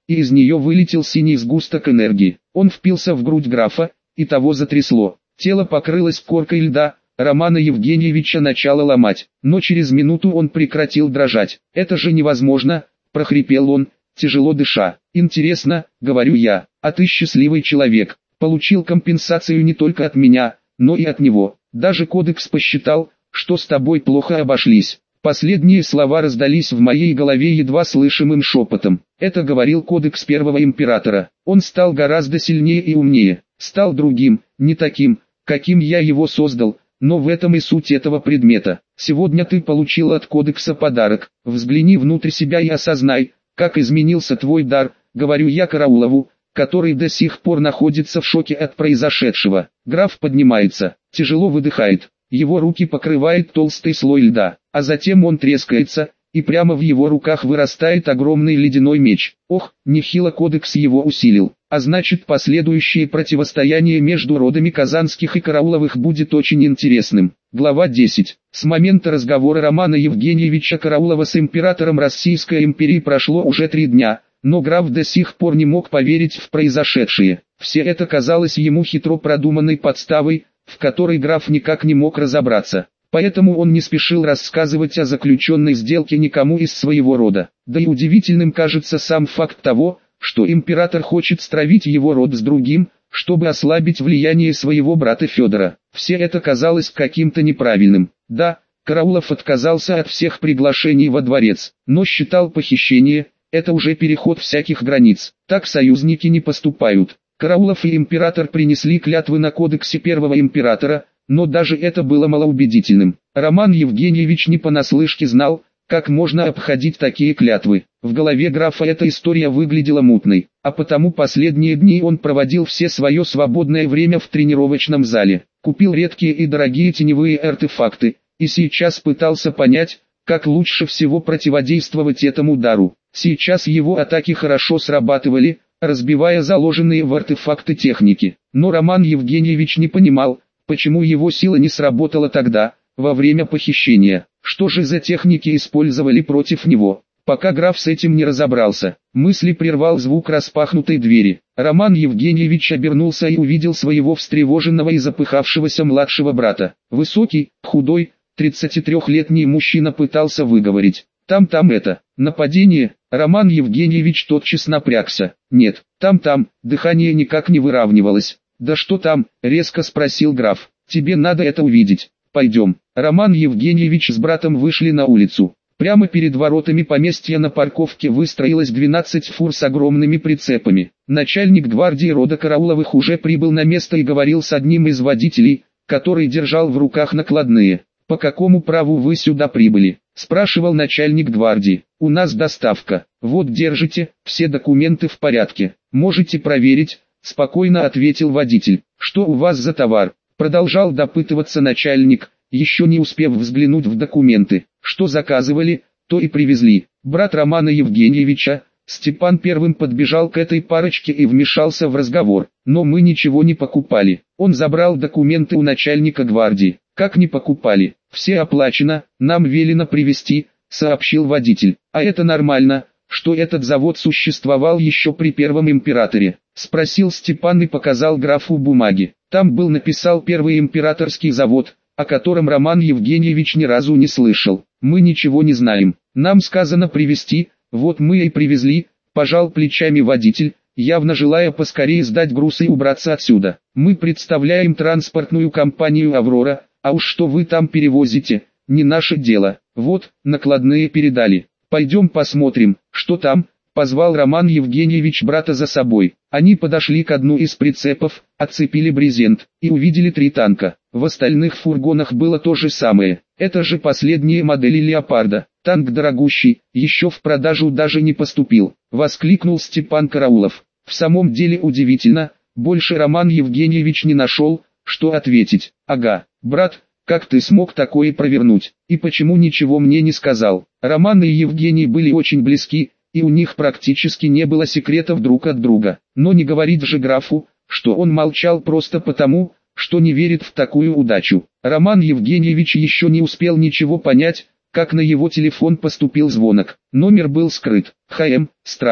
и из нее вылетел синий сгусток энергии. Он впился в грудь графа, и того затрясло. Тело покрылось коркой льда, Романа Евгеньевича начало ломать, но через минуту он прекратил дрожать. «Это же невозможно!» – прохрипел он, тяжело дыша. «Интересно, — говорю я, — а ты счастливый человек, получил компенсацию не только от меня, но и от него. Даже кодекс посчитал, что с тобой плохо обошлись». Последние слова раздались в моей голове едва слышимым шепотом. Это говорил кодекс первого императора. Он стал гораздо сильнее и умнее, стал другим, не таким, каким я его создал, но в этом и суть этого предмета. Сегодня ты получил от кодекса подарок. Взгляни внутрь себя и осознай, как изменился твой дар, говорю я Караулову, который до сих пор находится в шоке от произошедшего. Граф поднимается, тяжело выдыхает. Его руки покрывает толстый слой льда, а затем он трескается, и прямо в его руках вырастает огромный ледяной меч. Ох, нехило кодекс его усилил, а значит последующее противостояние между родами Казанских и Карауловых будет очень интересным. Глава десять. С момента разговора Романа Евгеньевича Караулова с императором Российской империи прошло уже три дня, но граф до сих пор не мог поверить в произошедшее. Все это казалось ему хитро продуманной подставой, в которой граф никак не мог разобраться. Поэтому он не спешил рассказывать о заключенной сделке никому из своего рода. Да и удивительным кажется сам факт того, что император хочет стравить его род с другим, чтобы ослабить влияние своего брата Федора. Все это казалось каким-то неправильным. Да, Караулов отказался от всех приглашений во дворец, но считал похищение – это уже переход всяких границ. Так союзники не поступают. Караулов и император принесли клятвы на кодексе первого императора, но даже это было малоубедительным. Роман Евгеньевич не понаслышке знал, как можно обходить такие клятвы. В голове графа эта история выглядела мутной, а потому последние дни он проводил все свое свободное время в тренировочном зале, купил редкие и дорогие теневые артефакты, и сейчас пытался понять, как лучше всего противодействовать этому дару. Сейчас его атаки хорошо срабатывали, разбивая заложенные в артефакты техники. Но Роман Евгеньевич не понимал, почему его сила не сработала тогда, во время похищения. Что же за техники использовали против него? Пока граф с этим не разобрался, мысли прервал звук распахнутой двери. Роман Евгеньевич обернулся и увидел своего встревоженного и запыхавшегося младшего брата. Высокий, худой, тридцатитрёхлетний мужчина пытался выговорить. Там-там это, нападение. Роман Евгеньевич тотчас напрягся. Нет, там-там, дыхание никак не выравнивалось. Да что там, резко спросил граф. Тебе надо это увидеть. Пойдем. Роман Евгеньевич с братом вышли на улицу. Прямо перед воротами поместья на парковке выстроилось двенадцать фур с огромными прицепами. Начальник гвардии рода Карауловых уже прибыл на место и говорил с одним из водителей, который держал в руках накладные. «По какому праву вы сюда прибыли?» – спрашивал начальник гвардии. «У нас доставка. Вот держите, все документы в порядке. Можете проверить», – спокойно ответил водитель. «Что у вас за товар?» – продолжал допытываться начальник, еще не успев взглянуть в документы. «Что заказывали, то и привезли». Брат Романа Евгеньевича, Степан, первым подбежал к этой парочке и вмешался в разговор. «Но мы ничего не покупали». Он забрал документы у начальника гвардии. «Как не покупали? Все оплачено, нам велено привезти», — сообщил водитель. «А это нормально, что этот завод существовал еще при первом императоре?» — спросил Степан и показал графу бумаги. Там был написал первый императорский завод, о котором Роман Евгеньевич ни разу не слышал. «Мы ничего не знаем. Нам сказано привезти, вот мы и привезли», — пожал плечами водитель, явно желая поскорее сдать груз и убраться отсюда. «Мы представляем транспортную компанию «Аврора», а уж что вы там перевозите, не наше дело. Вот, накладные передали. Пойдем посмотрим, что там», — позвал Роман Евгеньевич брата за собой. Они подошли к одну из прицепов, отцепили брезент, и увидели три танка. В остальных фургонах было то же самое. Это же последние модели «Леопарда». «Танк дорогущий, еще в продажу даже не поступил», — воскликнул Степан Караулов. В самом деле удивительно, больше Роман Евгеньевич не нашел, что ответить. «Ага, брат, как ты смог такое провернуть, и почему ничего мне не сказал?» Роман и Евгений были очень близки, и у них практически не было секретов друг от друга. Но не говорить же графу, что он молчал просто потому, что не верит в такую удачу. Роман Евгеньевич еще не успел ничего понять, как на его телефон поступил звонок. Номер был скрыт. «ХМ, странно,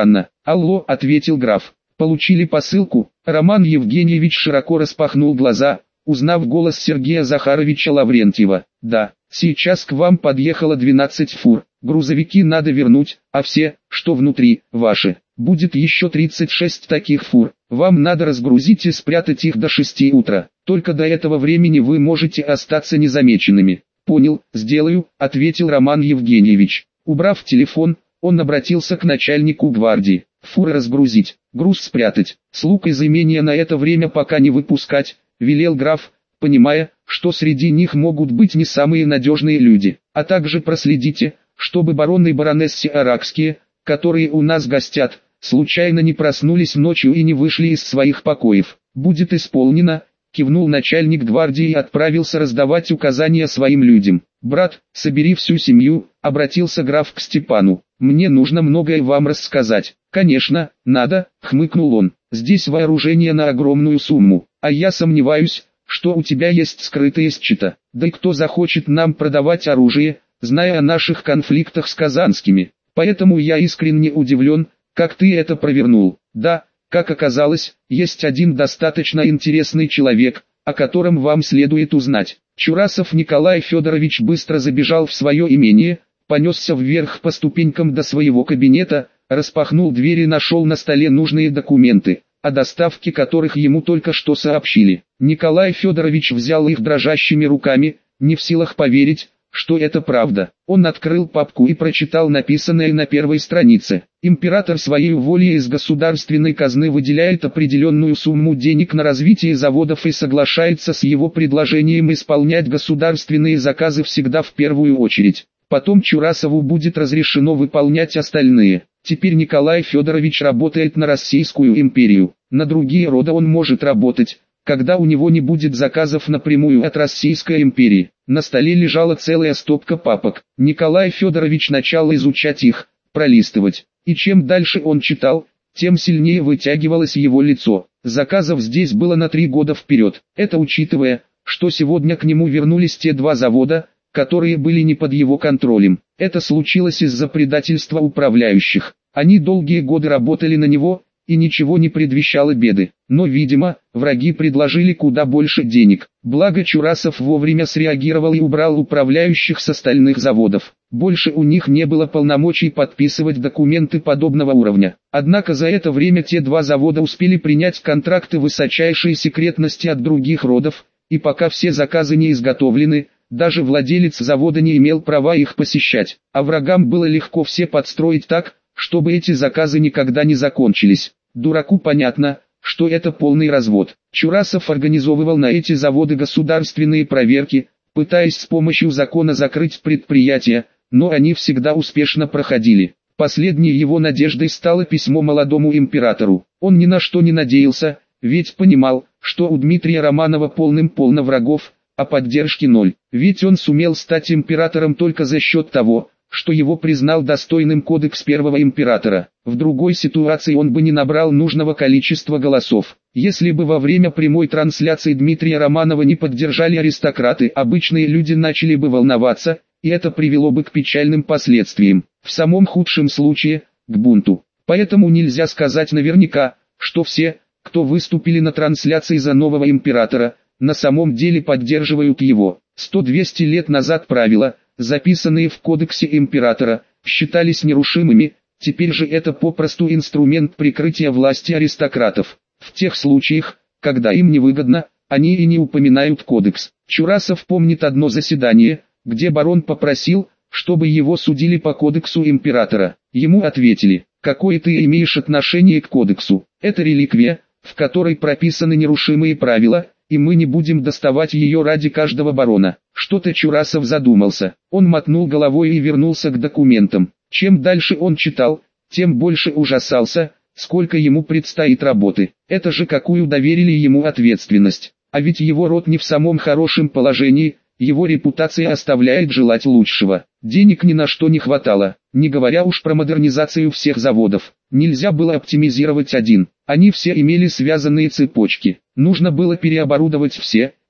«Алло», — ответил граф. «Получили посылку?» Роман Евгеньевич широко распахнул глаза, узнав голос Сергея Захаровича Лаврентьева. «Да, сейчас к вам подъехало двенадцать фур, грузовики надо вернуть, а все, что внутри, ваши. Будет еще тридцать шесть таких фур, вам надо разгрузить и спрятать их до шести утра, только до этого времени вы можете остаться незамеченными». «Понял, сделаю», — ответил Роман Евгеньевич. Убрав телефон, он обратился к начальнику гвардии. «Фуры разгрузить, груз спрятать, слуг из имения на это время пока не выпускать», — велел граф, понимая, что среди них могут быть не самые надежные люди. «А также проследите, чтобы барон и баронессы Аракские, которые у нас гостят, случайно не проснулись ночью и не вышли из своих покоев». «Будет исполнено», — кивнул начальник гвардии и отправился раздавать указания своим людям. «Брат, собери всю семью», — обратился граф к Степану. «Мне нужно многое вам рассказать». «Конечно, надо», — хмыкнул он. «Здесь вооружение на огромную сумму, а я сомневаюсь, что у тебя есть скрытые счета. Да и кто захочет нам продавать оружие, зная о наших конфликтах с казанскими? Поэтому я искренне удивлен, как ты это провернул. Да, как оказалось, есть один достаточно интересный человек, о котором вам следует узнать». Чурасов Николай Федорович быстро забежал в свое имение, понесся вверх по ступенькам до своего кабинета, распахнул дверь и нашел на столе нужные документы, о доставке которых ему только что сообщили. Николай Федорович взял их дрожащими руками, не в силах поверить, что это правда. Он открыл папку и прочитал написанное на первой странице. Император своей волей из государственной казны выделяет определенную сумму денег на развитие заводов и соглашается с его предложением исполнять государственные заказы всегда в первую очередь. Потом Чурасову будет разрешено выполнять остальные. Теперь Николай Федорович работает на Российскую империю. На другие рода он может работать, когда у него не будет заказов напрямую от Российской империи. На столе лежала целая стопка папок. Николай Федорович начал изучать их, пролистывать. И чем дальше он читал, тем сильнее вытягивалось его лицо. Заказов здесь было на три года вперед. Это учитывая, что сегодня к нему вернулись те два завода, которые были не под его контролем. Это случилось из-за предательства управляющих. Они долгие годы работали на него, и ничего не предвещало беды. Но, видимо, враги предложили куда больше денег. Благо Чурасов вовремя среагировал и убрал управляющих с остальных заводов. Больше у них не было полномочий подписывать документы подобного уровня. Однако за это время те два завода успели принять контракты высочайшей секретности от других родов, и пока все заказы не изготовлены, даже владелец завода не имел права их посещать, а врагам было легко все подстроить так, чтобы эти заказы никогда не закончились. Дураку понятно, что это полный развод. Чурасов организовывал на эти заводы государственные проверки, пытаясь с помощью закона закрыть предприятия, но они всегда успешно проходили. Последней его надеждой стало письмо молодому императору. Он ни на что не надеялся, ведь понимал, что у Дмитрия Романова полным-полно врагов, а поддержки ноль. Ведь он сумел стать императором только за счет того, что его признал достойным кодекс первого императора. В другой ситуации он бы не набрал нужного количества голосов. Если бы во время прямой трансляции Дмитрия Романова не поддержали аристократы, обычные люди начали бы волноваться, и это привело бы к печальным последствиям. В самом худшем случае, к бунту. Поэтому нельзя сказать наверняка, что все, кто выступили на трансляции за нового императора, на самом деле поддерживают его. сто-двести лет назад правила, записанные в кодексе императора, считались нерушимыми, теперь же это попросту инструмент прикрытия власти аристократов. В тех случаях, когда им невыгодно, они и не упоминают кодекс. Чурасов помнит одно заседание, где барон попросил, чтобы его судили по кодексу императора. Ему ответили: «Какое ты имеешь отношение к кодексу? Это реликвия, в которой прописаны нерушимые правила, и мы не будем доставать ее ради каждого барона». Что-то Чурасов задумался. Он мотнул головой и вернулся к документам. Чем дальше он читал, тем больше ужасался, сколько ему предстоит работы. Это же какую доверили ему ответственность. А ведь его род не в самом хорошем положении, его репутация оставляет желать лучшего. Денег ни на что не хватало, не говоря уж про модернизацию всех заводов. Нельзя было оптимизировать один. Они все имели связанные цепочки. Нужно было переоборудовать все,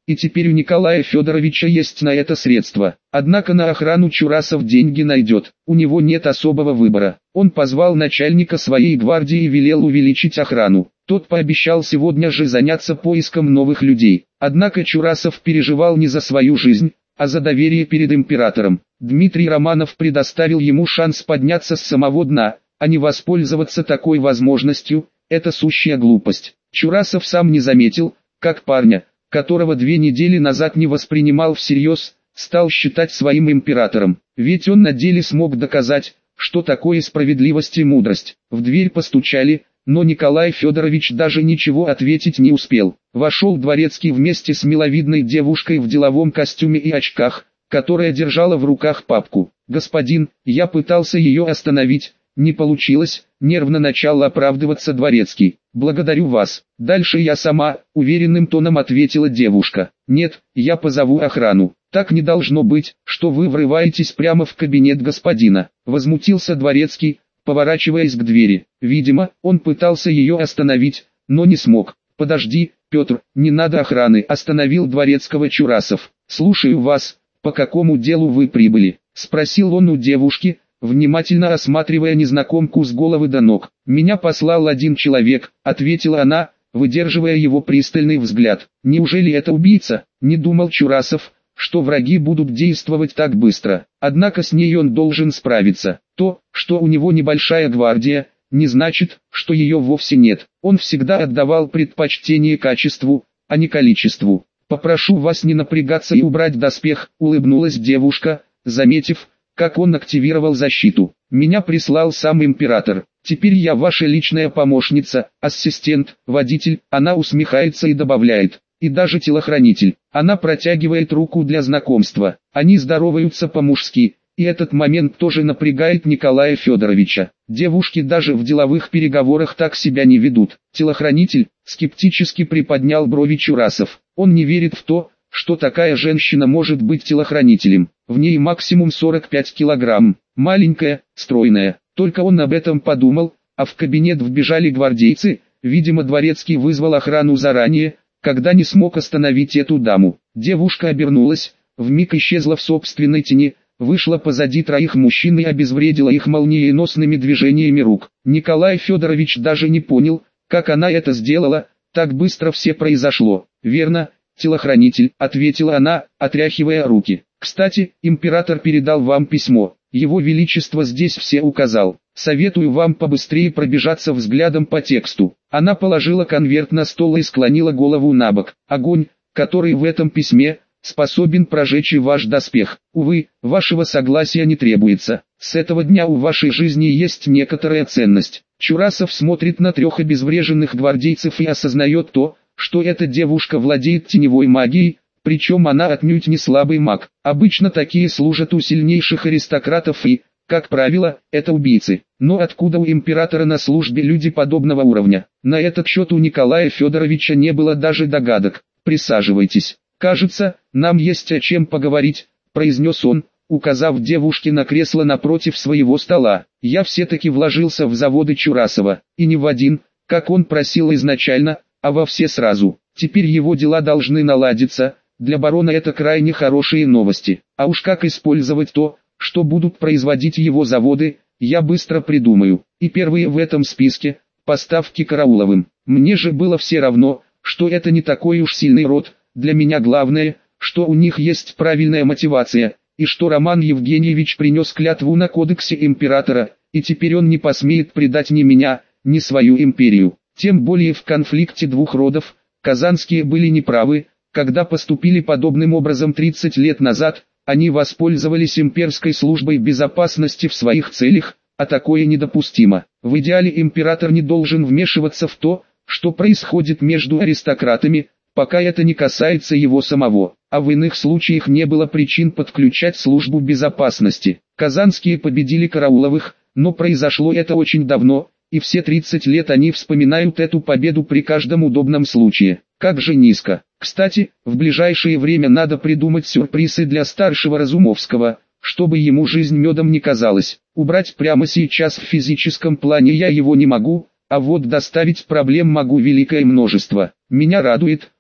и теперь у Николая Федоровича есть на это средства. Однако на охрану Чурасов деньги найдет, у него нет особого выбора. Он позвал начальника своей гвардии и велел увеличить охрану. Тот пообещал сегодня же заняться поиском новых людей. Однако Чурасов переживал не за свою жизнь, а за доверие перед императором. Дмитрий Романов предоставил ему шанс подняться с самого дна, а не воспользоваться такой возможностью. Это сущая глупость. Чурасов сам не заметил, как парня, которого две недели назад не воспринимал всерьез, стал считать своим императором. Ведь он на деле смог доказать, что такое справедливость и мудрость. В дверь постучали, но Николай Федорович даже ничего ответить не успел. Вошел дворецкий вместе с миловидной девушкой в деловом костюме и очках, которая держала в руках папку. «Господин, я пытался ее остановить, не получилось», — нервно начал оправдываться дворецкий. «Благодарю вас. Дальше я сама», — уверенным тоном ответила девушка. «Нет, я позову охрану. Так не должно быть, что вы врываетесь прямо в кабинет господина», — возмутился дворецкий, поворачиваясь к двери. Видимо, он пытался ее остановить, но не смог. «Подожди, Петр, не надо охраны», — остановил дворецкого Чурасов. «Слушаю вас, по какому делу вы прибыли?» — спросил он у девушки, внимательно осматривая незнакомку с головы до ног. «Меня послал один человек», — ответила она, выдерживая его пристальный взгляд. «Неужели это убийца?» — не думал Чурасов, что враги будут действовать так быстро. Однако с ней он должен справиться. То, что у него небольшая гвардия, не значит, что ее вовсе нет. Он всегда отдавал предпочтение качеству, а не количеству. «Попрошу вас не напрягаться и убрать доспех», — улыбнулась девушка, заметив, как он активировал защиту. «Меня прислал сам император. Теперь я ваша личная помощница, ассистент, водитель». Она усмехается и добавляет: «И даже телохранитель». Она протягивает руку для знакомства. Они здороваются по-мужски, и этот момент тоже напрягает Николая Федоровича. Девушки даже в деловых переговорах так себя не ведут. «Телохранитель?» — скептически приподнял брови Чурасов. Он не верит в то, что такая женщина может быть телохранителем. В ней максимум сорок пять килограмм, маленькая, стройная. Только он об этом подумал, а в кабинет вбежали гвардейцы. Видимо, дворецкий вызвал охрану заранее, когда не смог остановить эту даму. Девушка обернулась, вмиг исчезла в собственной тени, вышла позади троих мужчин и обезвредила их молниеносными движениями рук. Николай Федорович даже не понял, как она это сделала, так быстро все произошло. «Верно, телохранитель», — ответила она, отряхивая руки. «Кстати, император передал вам письмо. Его Величество здесь все указал. Советую вам побыстрее пробежаться взглядом по тексту». Она положила конверт на стол и склонила голову набок. «Огонь, который в этом письме, способен прожечь и ваш доспех. Увы, вашего согласия не требуется. С этого дня у вашей жизни есть некоторая ценность». Чурасов смотрит на трех обезвреженных гвардейцев и осознает то, что эта девушка владеет теневой магией, причем она отнюдь не слабый маг. Обычно такие служат у сильнейших аристократов и, как правило, это убийцы. Но откуда у императора на службе люди подобного уровня? На этот счет у Николая Федоровича не было даже догадок. «Присаживайтесь. Кажется, нам есть о чем поговорить», — произнес он, указав девушке на кресло напротив своего стола. «Я все-таки вложился в заводы Чурасова, и не в один, как он просил изначально, а во все сразу. Теперь его дела должны наладиться. Для барона это крайне хорошие новости. А уж как использовать то, что будут производить его заводы, я быстро придумаю. И первые в этом списке – поставки Карауловым. Мне же было все равно, что это не такой уж сильный род. Для меня главное, что у них есть правильная мотивация, и что Роман Евгеньевич принес клятву на кодексе императора, и теперь он не посмеет предать ни меня, ни свою империю. Тем более в конфликте двух родов, казанские были неправы, когда поступили подобным образом тридцать лет назад. Они воспользовались имперской службой безопасности в своих целях, а такое недопустимо. В идеале император не должен вмешиваться в то, что происходит между аристократами, пока это не касается его самого, а в иных случаях не было причин подключать службу безопасности. Казанские победили Карауловых, но произошло это очень давно, и все тридцать лет они вспоминают эту победу при каждом удобном случае. Как же низко. Кстати, в ближайшее время надо придумать сюрпризы для старшего Разумовского, чтобы ему жизнь медом не казалась. Убрать прямо сейчас в физическом плане я его не могу, а вот доставить проблем могу великое множество. Меня радует,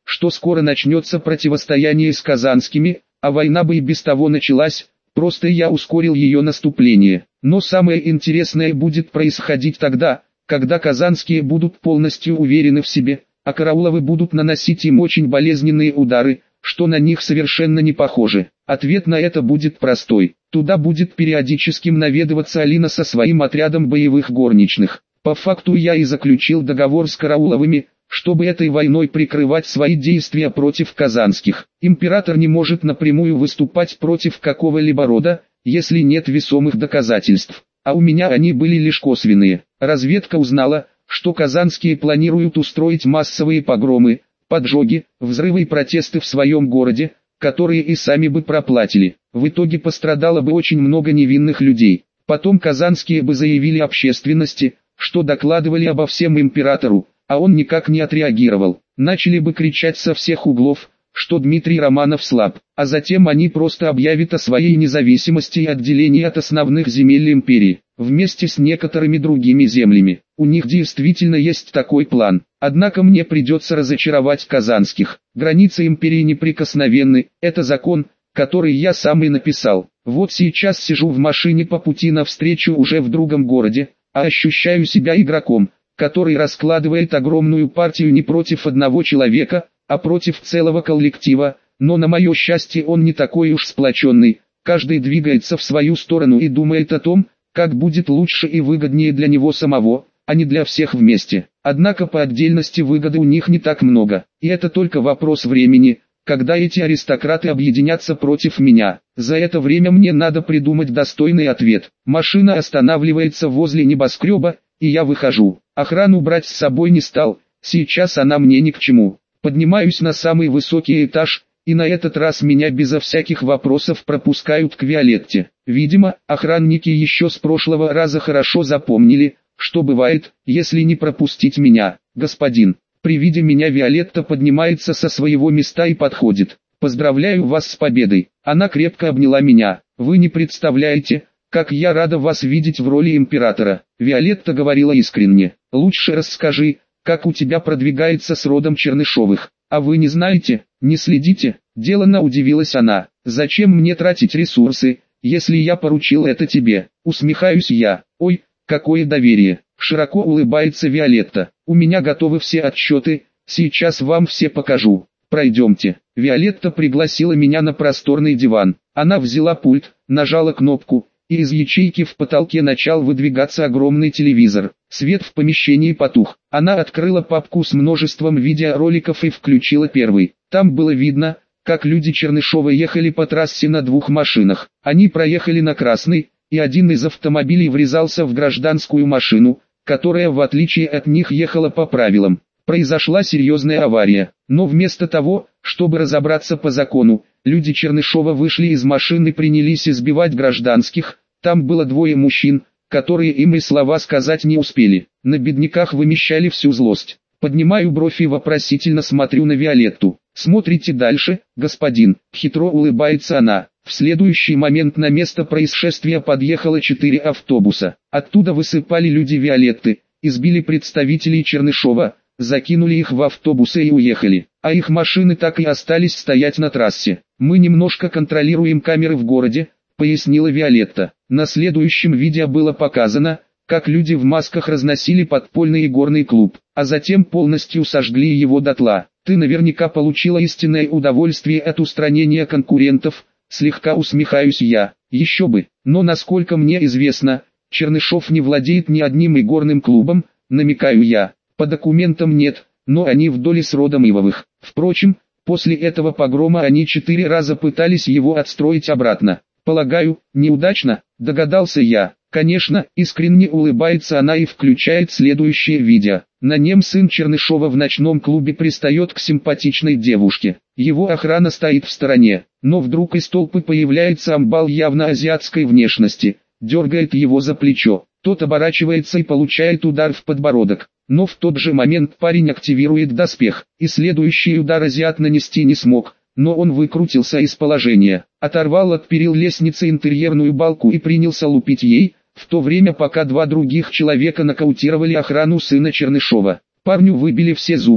что скоро начнется противостояние с казанскими, а война бы и без того началась, просто я ускорил ее наступление. Но самое интересное будет происходить тогда, когда казанские будут полностью уверены в себе, а карауловы будут наносить им очень болезненные удары, что на них совершенно не похоже. Ответ на это будет простой. Туда будет периодическим наведываться Алина со своим отрядом боевых горничных. По факту я и заключил договор с карауловыми, чтобы этой войной прикрывать свои действия против казанских. Император не может напрямую выступать против какого-либо рода, если нет весомых доказательств. А у меня они были лишь косвенные. Разведка узнала, что казанские планируют устроить массовые погромы, поджоги, взрывы и протесты в своем городе, которые и сами бы проплатили. В итоге пострадало бы очень много невинных людей. Потом казанские бы заявили общественности, что докладывали обо всем императору, а он никак не отреагировал. Начали бы кричать со всех углов, что Дмитрий Романов слаб, а затем они просто объявят о своей независимости и отделении от основных земель империи, вместе с некоторыми другими землями. У них действительно есть такой план. Однако мне придется разочаровать казанских. Границы империи неприкосновенны, это закон, который я сам и написал. Вот сейчас сижу в машине по пути навстречу уже в другом городе, а ощущаю себя игроком, который раскладывает огромную партию не против одного человека, а против целого коллектива, но на мое счастье он не такой уж сплоченный, каждый двигается в свою сторону и думает о том, как будет лучше и выгоднее для него самого, а не для всех вместе. Однако по отдельности выгоды у них не так много, и это только вопрос времени, когда эти аристократы объединятся против меня. За это время мне надо придумать достойный ответ. Машина останавливается возле небоскреба, и я выхожу. Охрану брать с собой не стал, сейчас она мне ни к чему. Поднимаюсь на самый высокий этаж, и на этот раз меня безо всяких вопросов пропускают к Виолетте. Видимо, охранники еще с прошлого раза хорошо запомнили, что бывает, если не пропустить меня. Господин, при виде меня Виолетта поднимается со своего места и подходит. Поздравляю вас с победой. Она крепко обняла меня. Вы не представляете, как я рада вас видеть в роли императора. Виолетта говорила искренне. Лучше расскажи, как у тебя продвигается с родом Чернышовых. А вы не знаете, не следите? Делано удивилась она. Зачем мне тратить ресурсы, если я поручил это тебе? Усмехаюсь я. Ой, какое доверие. Широко улыбается Виолетта. У меня готовы все отчеты, сейчас вам все покажу. Пройдемте. Виолетта пригласила меня на просторный диван. Она взяла пульт, нажала кнопку, и из ячейки в потолке начал выдвигаться огромный телевизор. Свет в помещении потух. Она открыла папку с множеством видеороликов и включила первый. Там было видно, как люди Чернышова ехали по трассе на двух машинах. Они проехали на красный, и один из автомобилей врезался в гражданскую машину, которая в отличие от них ехала по правилам. Произошла серьезная авария, но вместо того, чтобы разобраться по закону, люди Чернышова вышли из машины и принялись избивать гражданских. Там было двое мужчин, которые им и слова сказать не успели. На бедняках вымещали всю злость. Поднимаю бровь и вопросительно смотрю на Виолетту. «Смотрите дальше, господин», — хитро улыбается она. В следующий момент на место происшествия подъехало четыре автобуса. Оттуда высыпали люди Виолетты, избили представителей Чернышова, закинули их в автобусы и уехали. А их машины так и остались стоять на трассе. «Мы немножко контролируем камеры в городе», — пояснила Виолетта. На следующем видео было показано, как люди в масках разносили подпольный игорный клуб, а затем полностью сожгли его дотла. «Ты наверняка получила истинное удовольствие от устранения конкурентов», — слегка усмехаюсь я. «Еще бы, но насколько мне известно, Чернышов не владеет ни одним игорным клубом», — намекаю я. «По документам нет, но они в доле с родом Ивовых. Впрочем, после этого погрома они четыре раза пытались его отстроить обратно. Полагаю, неудачно», — догадался я. Конечно, искренне улыбается она и включает следующее видео. На нем сын Чернышова в ночном клубе пристает к симпатичной девушке. Его охрана стоит в стороне, но вдруг из толпы появляется амбал явно азиатской внешности, дергает его за плечо. Тот оборачивается и получает удар в подбородок. Но в тот же момент парень активирует доспех, и следующий удар азиат нанести не смог, но он выкрутился из положения, оторвал от перил лестницы интерьерную балку и принялся лупить ей, в то время пока два других человека нокаутировали охрану сына Чернышова. Парню выбили все зубы,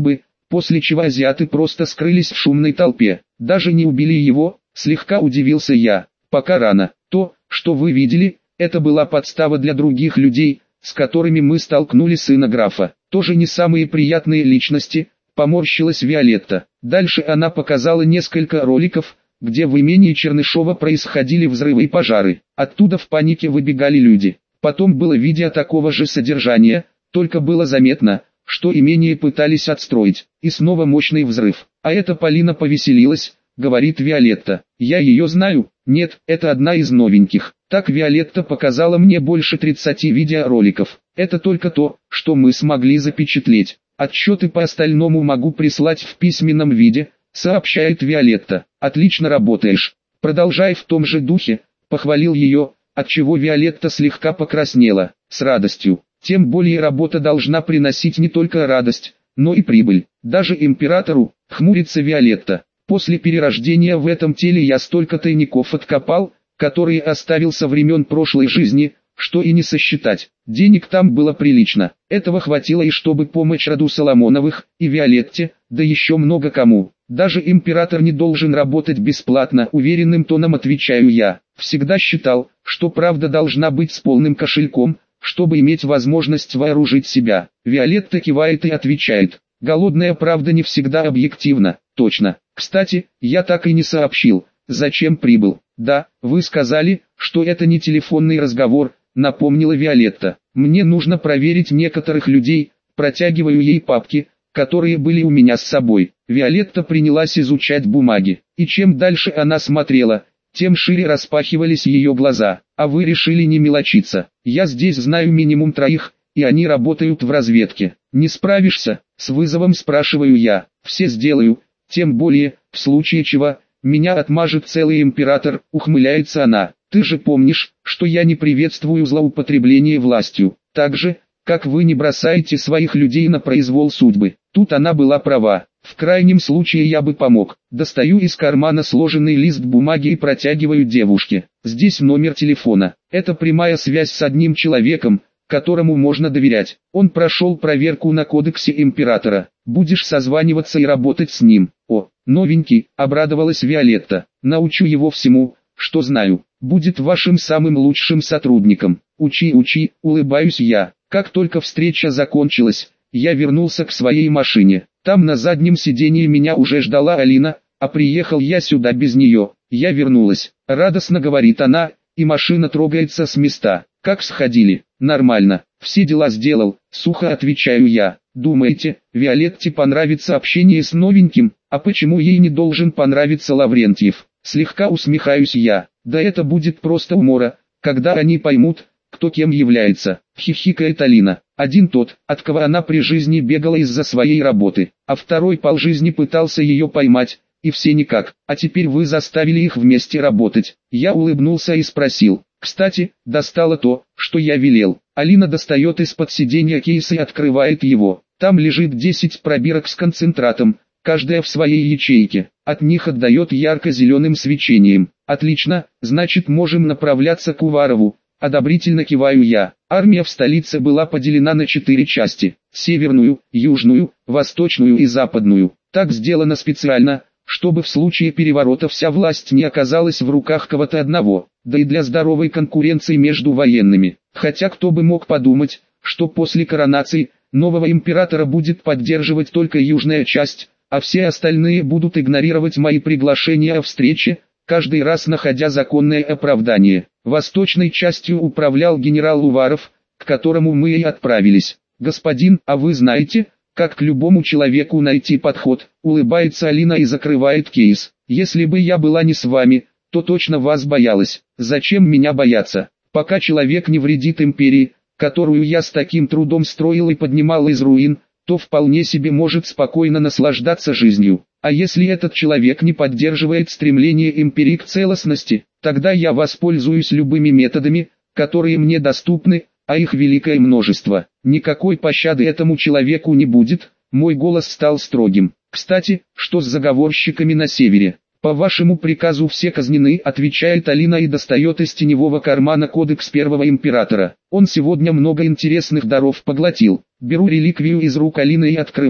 после чего азиаты просто скрылись в шумной толпе. Даже не убили его, слегка удивился я. Пока рано. То, что вы видели, это была подстава для других людей, с которыми мы столкнули сына графа. Тоже не самые приятные личности, поморщилась Виолетта. Дальше она показала несколько роликов, где в имении Чернышова происходили взрывы и пожары. Оттуда в панике выбегали люди. Потом было видео такого же содержания, только было заметно, что имение пытались отстроить. И снова мощный взрыв. А эта Полина повеселилась, говорит Виолетта. Я ее знаю? Нет, это одна из новеньких. Так Виолетта показала мне больше тридцати видеороликов. Это только то, что мы смогли запечатлеть. Отчеты по остальному могу прислать в письменном виде, сообщает Виолетта. Отлично работаешь. Продолжай в том же духе, похвалил ее, отчего Виолетта слегка покраснела. С радостью. Тем более работа должна приносить не только радость, но и прибыль. Даже императору, хмурится Виолетта. После перерождения в этом теле я столько тайников откопал, которые оставил со времен прошлой жизни, что и не сосчитать. Денег там было прилично. Этого хватило и чтобы помочь роду Соломоновых, и Виолетте, да еще много кому. Даже император не должен работать бесплатно, уверенным тоном отвечаю я. Всегда считал, что правда должна быть с полным кошельком, чтобы иметь возможность вооружить себя. Виолетта кивает и отвечает. Голодная правда не всегда объективна, точно. Кстати, я так и не сообщил, зачем прибыл. Да, вы сказали, что это не телефонный разговор, напомнила Виолетта. Мне нужно проверить некоторых людей, протягиваю ей папки, которые были у меня с собой. Виолетта принялась изучать бумаги, и чем дальше она смотрела, тем шире распахивались ее глаза. А вы решили не мелочиться. Я здесь знаю минимум троих, и они работают в разведке. Не справишься? С вызовом спрашиваю я. Все сделаю, тем более, в случае чего, меня отмажет целый император, ухмыляется она. Ты же помнишь, что я не приветствую злоупотребление властью, так же, как вы не бросаете своих людей на произвол судьбы. Тут она была права. В крайнем случае я бы помог. Достаю из кармана сложенный лист бумаги и протягиваю девушке. Здесь номер телефона. Это прямая связь с одним человеком, которому можно доверять. Он прошел проверку на кодексе императора. Будешь созваниваться и работать с ним. О, новенький, обрадовалась Виолетта. Научу его всему, что знаю. Будет вашим самым лучшим сотрудником. Учи, учи, улыбаюсь я. Как только встреча закончилась, я вернулся к своей машине. Там на заднем сиденье меня уже ждала Алина, а приехал я сюда без нее. Я вернулась. Радостно говорит она, и машина трогается с места. Как сходили? Нормально. Все дела сделал, сухо отвечаю я. Думаете, Виолетте понравится общение с новеньким? А почему ей не должен понравиться Лаврентьев? Слегка усмехаюсь я. Да это будет просто умора, когда они поймут, кто кем является. Хихикает Алина. Один тот, от кого она при жизни бегала из-за своей работы, а второй полжизни пытался ее поймать, и все никак. А теперь вы заставили их вместе работать. Я улыбнулся и спросил. Кстати, достало то, что я велел. Алина достает из-под сиденья кейс и открывает его. Там лежит десять пробирок с концентратом, каждая в своей ячейке. От них отдает ярко-зеленым свечением. Отлично, значит можем направляться к Уварову. Одобрительно киваю я. Армия в столице была поделена на четыре части. Северную, южную, восточную и западную. Так сделано специально, чтобы в случае переворота вся власть не оказалась в руках кого-то одного. Да и для здоровой конкуренции между военными. Хотя кто бы мог подумать, что после коронации, нового императора будет поддерживать только южная часть, а все остальные будут игнорировать мои приглашения о встрече, каждый раз находя законное оправдание. Восточной частью управлял генерал Уваров, к которому мы и отправились. «Господин, а вы знаете, как к любому человеку найти подход?» Улыбается Алина и закрывает кейс. «Если бы я была не с вами, то точно вас боялась. Зачем меня бояться? Пока человек не вредит империи, которую я с таким трудом строил и поднимал из руин, то вполне себе может спокойно наслаждаться жизнью. А если этот человек не поддерживает стремление империи к целостности, тогда я воспользуюсь любыми методами, которые мне доступны, а их великое множество. Никакой пощады этому человеку не будет». Мой голос стал строгим. «Кстати, что с заговорщиками на севере?» «По вашему приказу все казнены», отвечает Алина и достает из теневого кармана кодекс первого императора. Он сегодня много интересных даров поглотил. Беру реликвию из рук Алины и открываю.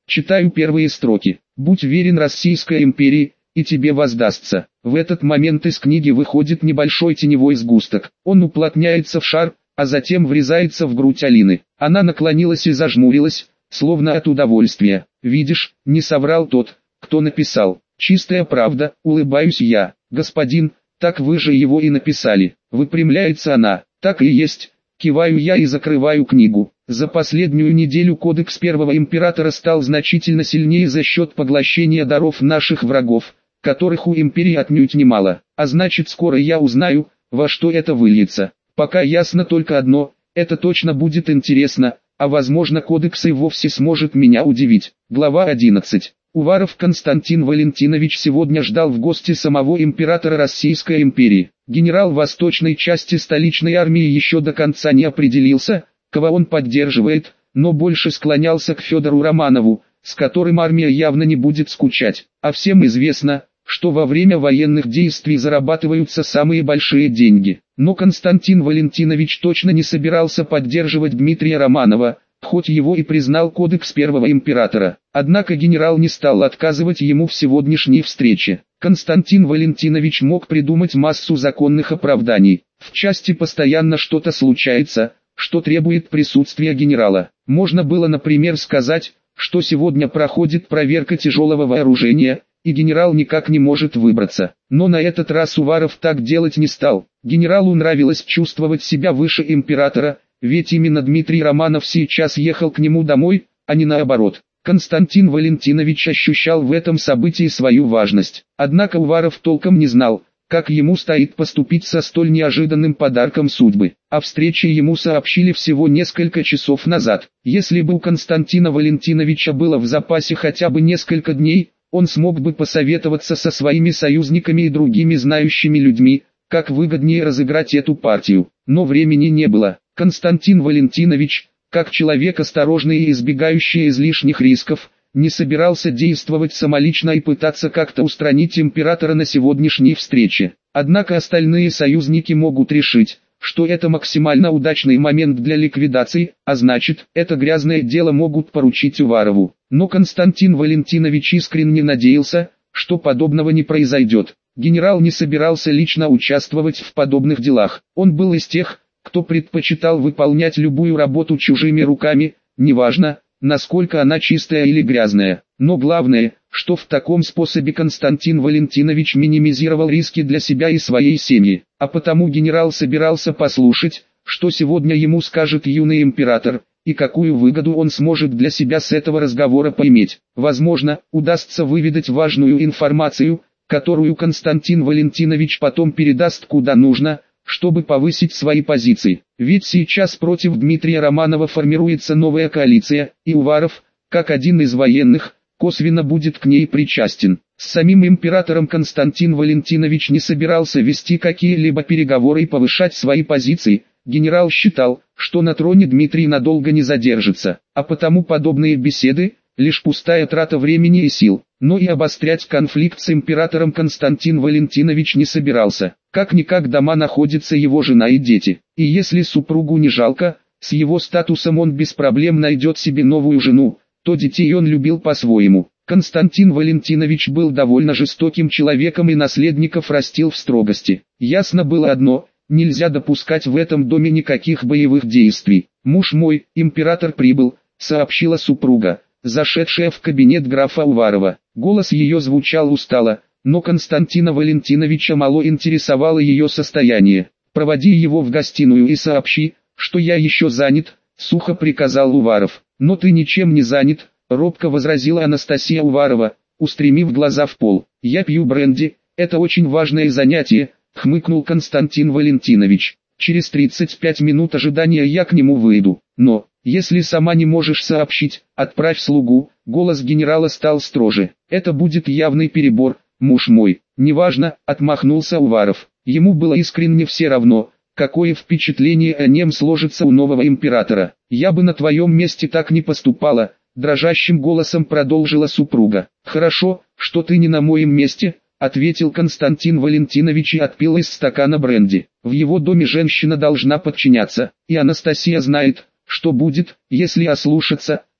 Читаю первые строки. «Будь верен Российской империи, и тебе воздастся». В этот момент из книги выходит небольшой теневой сгусток. Он уплотняется в шар, а затем врезается в грудь Алины. Она наклонилась и зажмурилась, словно от удовольствия. «Видишь, не соврал тот, кто написал. Чистая правда», улыбаюсь я. «Господин, так вы же его и написали». Выпрямляется она. «Так и есть». Киваю я и закрываю книгу. За последнюю неделю кодекс первого императора стал значительно сильнее за счет поглощения даров наших врагов, которых у империи отнюдь немало. А значит, скоро я узнаю, во что это выльется. Пока ясно только одно, это точно будет интересно, а возможно кодекс и вовсе сможет меня удивить. Глава одиннадцать. Уваров Константин Валентинович сегодня ждал в гости самого императора Российской империи. Генерал восточной части столичной армии еще до конца не определился, кого он поддерживает, но больше склонялся к Федору Романову, с которым армия явно не будет скучать. А всем известно, что во время военных действий зарабатываются самые большие деньги. Но Константин Валентинович точно не собирался поддерживать Дмитрия Романова, хоть его и признал кодекс первого императора. Однако генерал не стал отказывать ему в сегодняшней встрече. Константин Валентинович мог придумать массу законных оправданий. В части постоянно что-то случается, что требует присутствия генерала. Можно было, например, сказать, что сегодня проходит проверка тяжелого вооружения, и генерал никак не может выбраться. Но на этот раз Уваров так делать не стал. Генералу нравилось чувствовать себя выше императора, ведь именно Дмитрий Романов сейчас ехал к нему домой, а не наоборот. Константин Валентинович ощущал в этом событии свою важность. Однако Уваров толком не знал, как ему стоит поступить со столь неожиданным подарком судьбы. О встрече ему сообщили всего несколько часов назад. Если бы у Константина Валентиновича было в запасе хотя бы несколько дней, он смог бы посоветоваться со своими союзниками и другими знающими людьми, как выгоднее разыграть эту партию. Но времени не было. Константин Валентинович, как человек осторожный и избегающий излишних рисков, не собирался действовать самолично и пытаться как-то устранить императора на сегодняшней встрече. Однако остальные союзники могут решить, что это максимально удачный момент для ликвидации, а значит, это грязное дело могут поручить Уварову. Но Константин Валентинович искренне надеялся, что подобного не произойдет. Генерал не собирался лично участвовать в подобных делах. Он был из тех, кто предпочитал выполнять любую работу чужими руками, неважно, насколько она чистая или грязная. Но главное, что в таком способе Константин Валентинович минимизировал риски для себя и своей семьи. А потому генерал собирался послушать, что сегодня ему скажет юный император, и какую выгоду он сможет для себя с этого разговора поиметь. Возможно, удастся выведать важную информацию, которую Константин Валентинович потом передаст куда нужно, чтобы повысить свои позиции. Ведь сейчас против Дмитрия Романова формируется новая коалиция, и Уваров, как один из военных, косвенно будет к ней причастен. С самим императором Константин Валентинович не собирался вести какие-либо переговоры и повышать свои позиции. Генерал считал, что на троне Дмитрий надолго не задержится, а потому подобные беседы – лишь пустая трата времени и сил. Но и обострять конфликт с императором Константин Валентинович не собирался. Как-никак дома находятся его жена и дети. И если супругу не жалко, с его статусом он без проблем найдет себе новую жену, то детей он любил по-своему. Константин Валентинович был довольно жестоким человеком и наследников растил в строгости. Ясно было одно – нельзя допускать в этом доме никаких боевых действий. «Муж мой, император прибыл», – сообщила супруга, зашедшая в кабинет графа Уварова. Голос ее звучал устало, но Константина Валентиновича мало интересовало ее состояние. «Проводи его в гостиную и сообщи, что я еще занят», — сухо приказал Уваров. «Но ты ничем не занят», — робко возразила Анастасия Уварова, устремив глаза в пол. «Я пью бренди, это очень важное занятие», — хмыкнул Константин Валентинович. «Через тридцать пять минут ожидания я к нему выйду. Но, если сама не можешь сообщить, отправь слугу». Голос генерала стал строже. «Это будет явный перебор, муж мой». «Неважно», — отмахнулся Уваров. Ему было искренне все равно, какое впечатление о нем сложится у нового императора. «Я бы на твоем месте так не поступала», — дрожащим голосом продолжила супруга. «Хорошо, что ты не на моем месте», — ответил Константин Валентинович и отпил из стакана бренди. «В его доме женщина должна подчиняться, и Анастасия знает, что будет, если ослушаться»,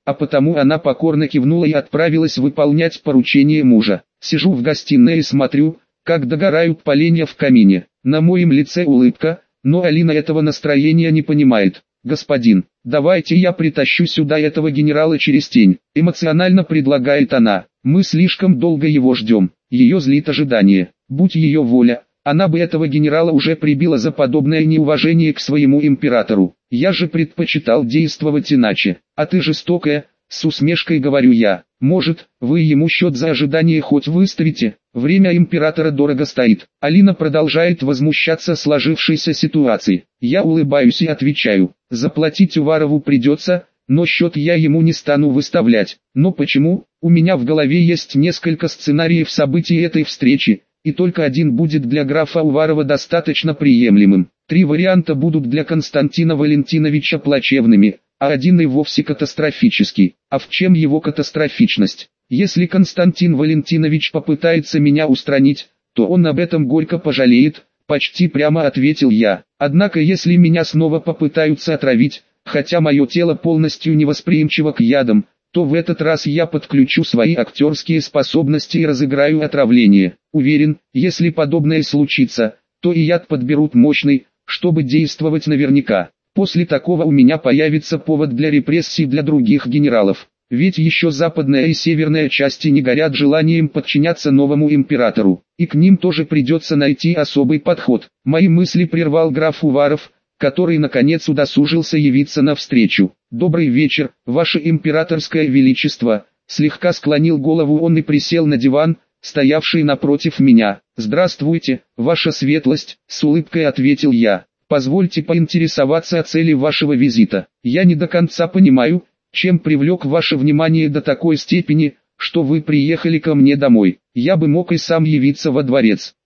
а потому она покорно кивнула и отправилась выполнять поручение мужа. Сижу в гостиной и смотрю, как догорают поленья в камине. На моем лице улыбка, но Алина этого настроения не понимает. «Господин, давайте я притащу сюда этого генерала через тень», — эмоционально предлагает она. «Мы слишком долго его ждем». Ее злит ожидание. Будь ее воля, она бы этого генерала уже прибила за подобное неуважение к своему императору. Я же предпочитал действовать иначе. А ты жестокая, с усмешкой говорю я. Может, вы ему счет за ожидание хоть выставите? Время императора дорого стоит. Алина продолжает возмущаться сложившейся ситуацией. Я улыбаюсь и отвечаю. Заплатить Уварову придется, но счет я ему не стану выставлять. Но почему? У меня в голове есть несколько сценариев событий этой встречи, и только один будет для графа Уварова достаточно приемлемым. Три варианта будут для Константина Валентиновича плачевными, а один и вовсе катастрофический. А в чем его катастрофичность? Если Константин Валентинович попытается меня устранить, то он об этом горько пожалеет, почти прямо ответил я. Однако если меня снова попытаются отравить, хотя мое тело полностью невосприимчиво к ядам, то в этот раз я подключу свои актерские способности и разыграю отравление. Уверен, если подобное случится, то и яд подберут мощный, чтобы действовать наверняка. После такого у меня появится повод для репрессий для других генералов. Ведь еще западная и северная части не горят желанием подчиняться новому императору, и к ним тоже придется найти особый подход. Мои мысли прервал граф Уваров, который наконец удосужился явиться навстречу. «Добрый вечер, ваше императорское величество», слегка склонил голову он и присел на диван, стоявший напротив меня. «Здравствуйте, ваша светлость», с улыбкой ответил я. «Позвольте поинтересоваться о цели вашего визита. Я не до конца понимаю, чем привлек ваше внимание до такой степени, что вы приехали ко мне домой. Я бы мог и сам явиться во дворец».